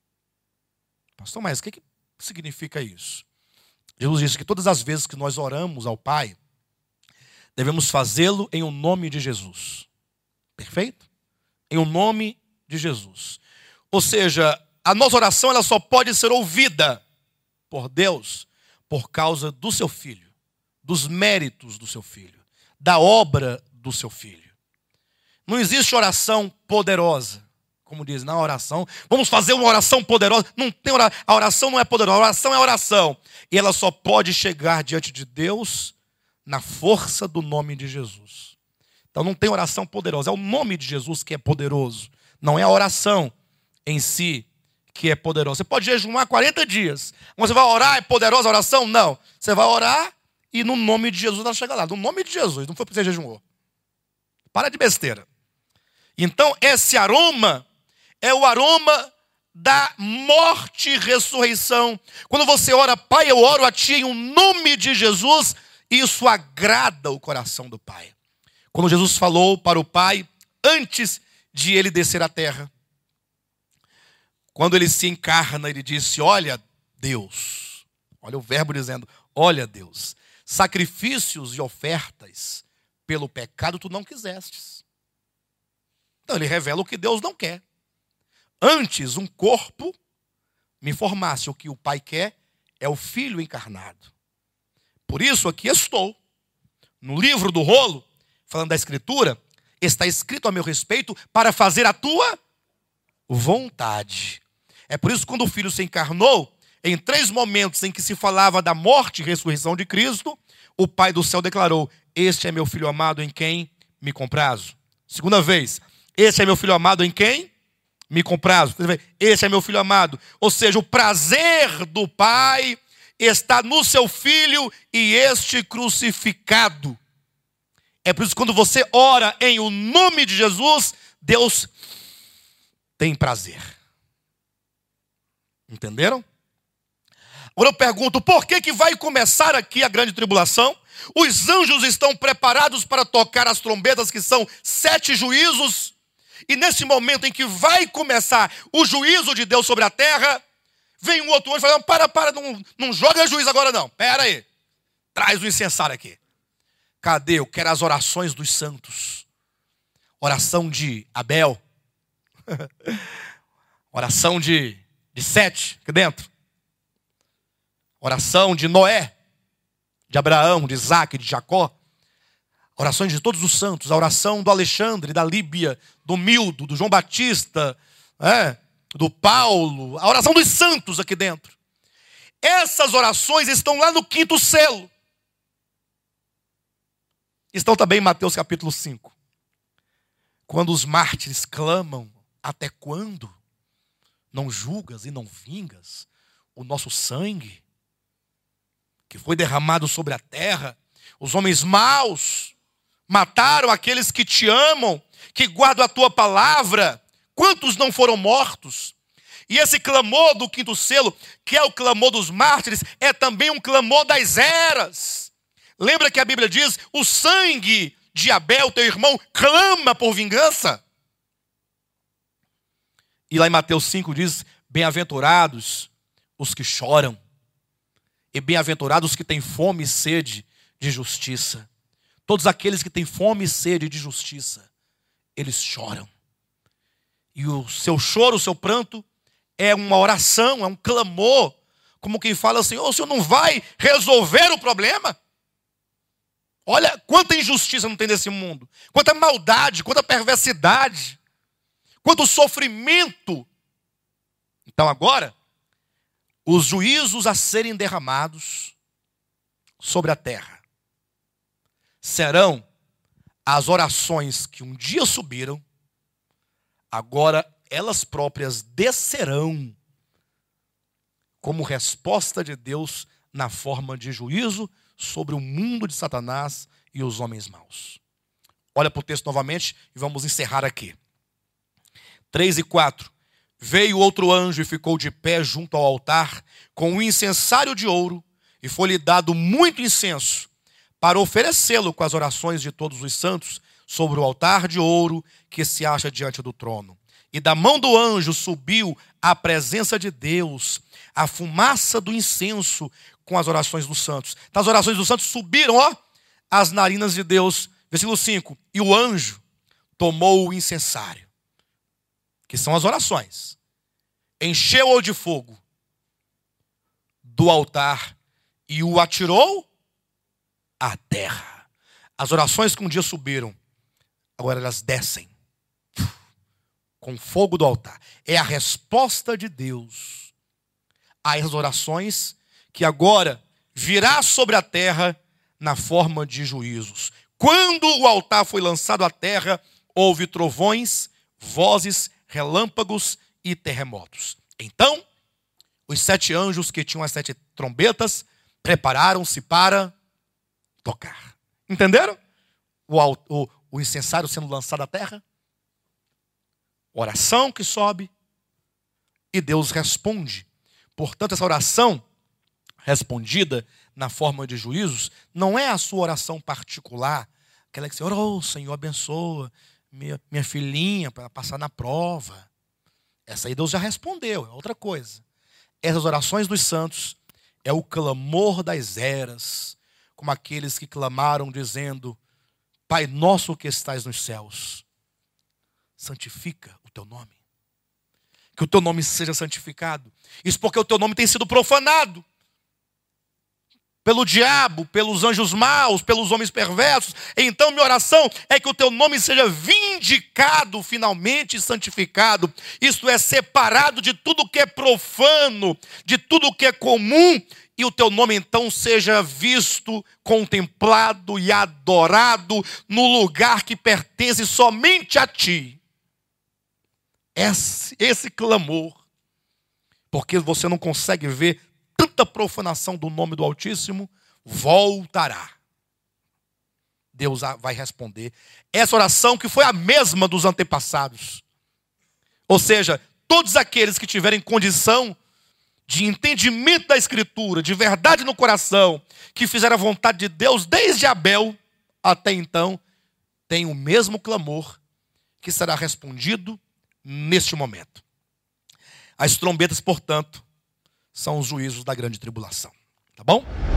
Pastor, mas o que significa isso? Jesus disse que todas as vezes que nós oramos ao Pai, devemos fazê-lo em o nome de Jesus. Perfeito? Em o nome de Jesus. Ou seja, a nossa oração ela só pode ser ouvida por Deus por causa do seu Filho, dos méritos do seu Filho, da obra do seu Filho. Não existe oração poderosa. Como diz, na oração, vamos fazer uma oração poderosa. Não tem a oração não é poderosa, a oração é oração. E ela só pode chegar diante de Deus na força do nome de Jesus. Então não tem oração poderosa, é o nome de Jesus que é poderoso. Não é a oração em si que é poderosa. Você pode jejuar 40 dias. Mas você vai orar, é poderosa a oração? Não. Você vai orar e no nome de Jesus ela chega lá. No nome de Jesus, não foi porque você jejuou. Para de besteira. Então esse aroma é o aroma da morte e ressurreição. Quando você ora, Pai, eu oro a Ti em um nome de Jesus, isso agrada o coração do Pai. Quando Jesus falou para o Pai, antes de Ele descer à terra, quando Ele se encarna, Ele disse, olha Deus, olha o verbo dizendo, olha Deus, sacrifícios e ofertas pelo pecado Tu não quisestes. Então Ele revela o que Deus não quer. Antes um corpo me formasse, o que o Pai quer é o Filho encarnado. Por isso aqui estou. No livro do rolo, falando da Escritura, está escrito a meu respeito para fazer a tua vontade. É por isso que quando o Filho se encarnou, em 3 momentos em que se falava da morte e ressurreição de Cristo, o Pai do céu declarou, este é meu Filho amado em quem me comprazo. Segunda vez, este é meu Filho amado em quem me comprazo. Esse é meu Filho amado. Ou seja, o prazer do Pai está no seu Filho e este crucificado. É por isso que quando você ora em o nome de Jesus, Deus tem prazer. Entenderam? Agora eu pergunto, por que vai começar aqui a grande tribulação? Os anjos estão preparados para tocar as trombetas, que são 7 juízos. E nesse momento em que vai começar o juízo de Deus sobre a terra, vem um outro anjo e fala, não joga juízo agora não. Pera aí, traz o incensário aqui. Cadê? Eu quero as orações dos santos. Oração de Abel. Oração de Sete, aqui dentro. Oração de Noé, de Abraão, de Isaac, de Jacó. Orações de todos os santos, a oração do Alexandre, da Líbia, do Mildo, do João Batista, do Paulo, a oração dos santos aqui dentro. Essas orações estão lá no 5º selo. Estão também em Mateus capítulo 5. Quando os mártires clamam, até quando não julgas e não vingas o nosso sangue, que foi derramado sobre a terra? Os homens maus mataram aqueles que te amam, que guardam a tua palavra. Quantos não foram mortos? E esse clamor do 5º selo, que é o clamor dos mártires, é também um clamor das eras. Lembra que a Bíblia diz, o sangue de Abel, teu irmão, clama por vingança? E lá em Mateus 5 diz, bem-aventurados os que choram, e bem-aventurados os que têm fome e sede de justiça. Todos aqueles que têm fome e sede de justiça, eles choram. E o seu choro, o seu pranto, é uma oração, é um clamor, como quem fala assim, o Senhor não vai resolver o problema? Olha quanta injustiça não tem nesse mundo, quanta maldade, quanta perversidade, quanto sofrimento. Então agora, os juízos a serem derramados sobre a terra serão as orações que um dia subiram agora elas próprias descerão como resposta de Deus na forma de juízo sobre o mundo de Satanás e os homens maus. Olha para o texto novamente e vamos encerrar aqui. 3 e 4. Veio outro anjo e ficou de pé junto ao altar com um incensário de ouro, e foi-lhe dado muito incenso para oferecê-lo com as orações de todos os santos sobre o altar de ouro que se acha diante do trono. E da mão do anjo subiu à presença de Deus a fumaça do incenso com as orações dos santos. Então, as orações dos santos subiram, às narinas de Deus. Versículo 5. E o anjo tomou o incensário, que são as orações, encheu-o de fogo do altar e o atirou à terra. As orações que um dia subiram, agora elas descem com fogo do altar. É a resposta de Deus a essas orações que agora virá sobre a terra na forma de juízos. Quando o altar foi lançado à terra, houve trovões, vozes, relâmpagos e terremotos. Então, os 7 anjos que tinham as 7 trombetas prepararam-se para tocar. Entenderam? O incensário sendo lançado à terra, oração que sobe e Deus responde. Portanto, essa oração respondida na forma de juízos não é a sua oração particular, aquela que você ora, Senhor, abençoa minha filhinha para passar na prova. Essa aí Deus já respondeu, é outra coisa. Essas orações dos santos é o clamor das eras, como aqueles que clamaram dizendo: Pai nosso que estais nos céus, santifica o teu nome. Que o teu nome seja santificado. Isso porque o teu nome tem sido profanado pelo diabo, pelos anjos maus, pelos homens perversos. Então minha oração é que o teu nome seja vindicado finalmente e santificado. Isto é, separado de tudo que é profano, de tudo que é comum, e o teu nome então seja visto, contemplado e adorado no lugar que pertence somente a ti. Esse clamor, porque você não consegue ver tanta profanação do nome do Altíssimo, voltará. Deus vai responder. Essa oração que foi a mesma dos antepassados. Ou seja, todos aqueles que tiverem condição de entendimento da Escritura, de verdade no coração, que fizeram a vontade de Deus desde Abel até então, têm o mesmo clamor que será respondido neste momento. As trombetas, portanto, são os juízos da grande tribulação. Tá bom?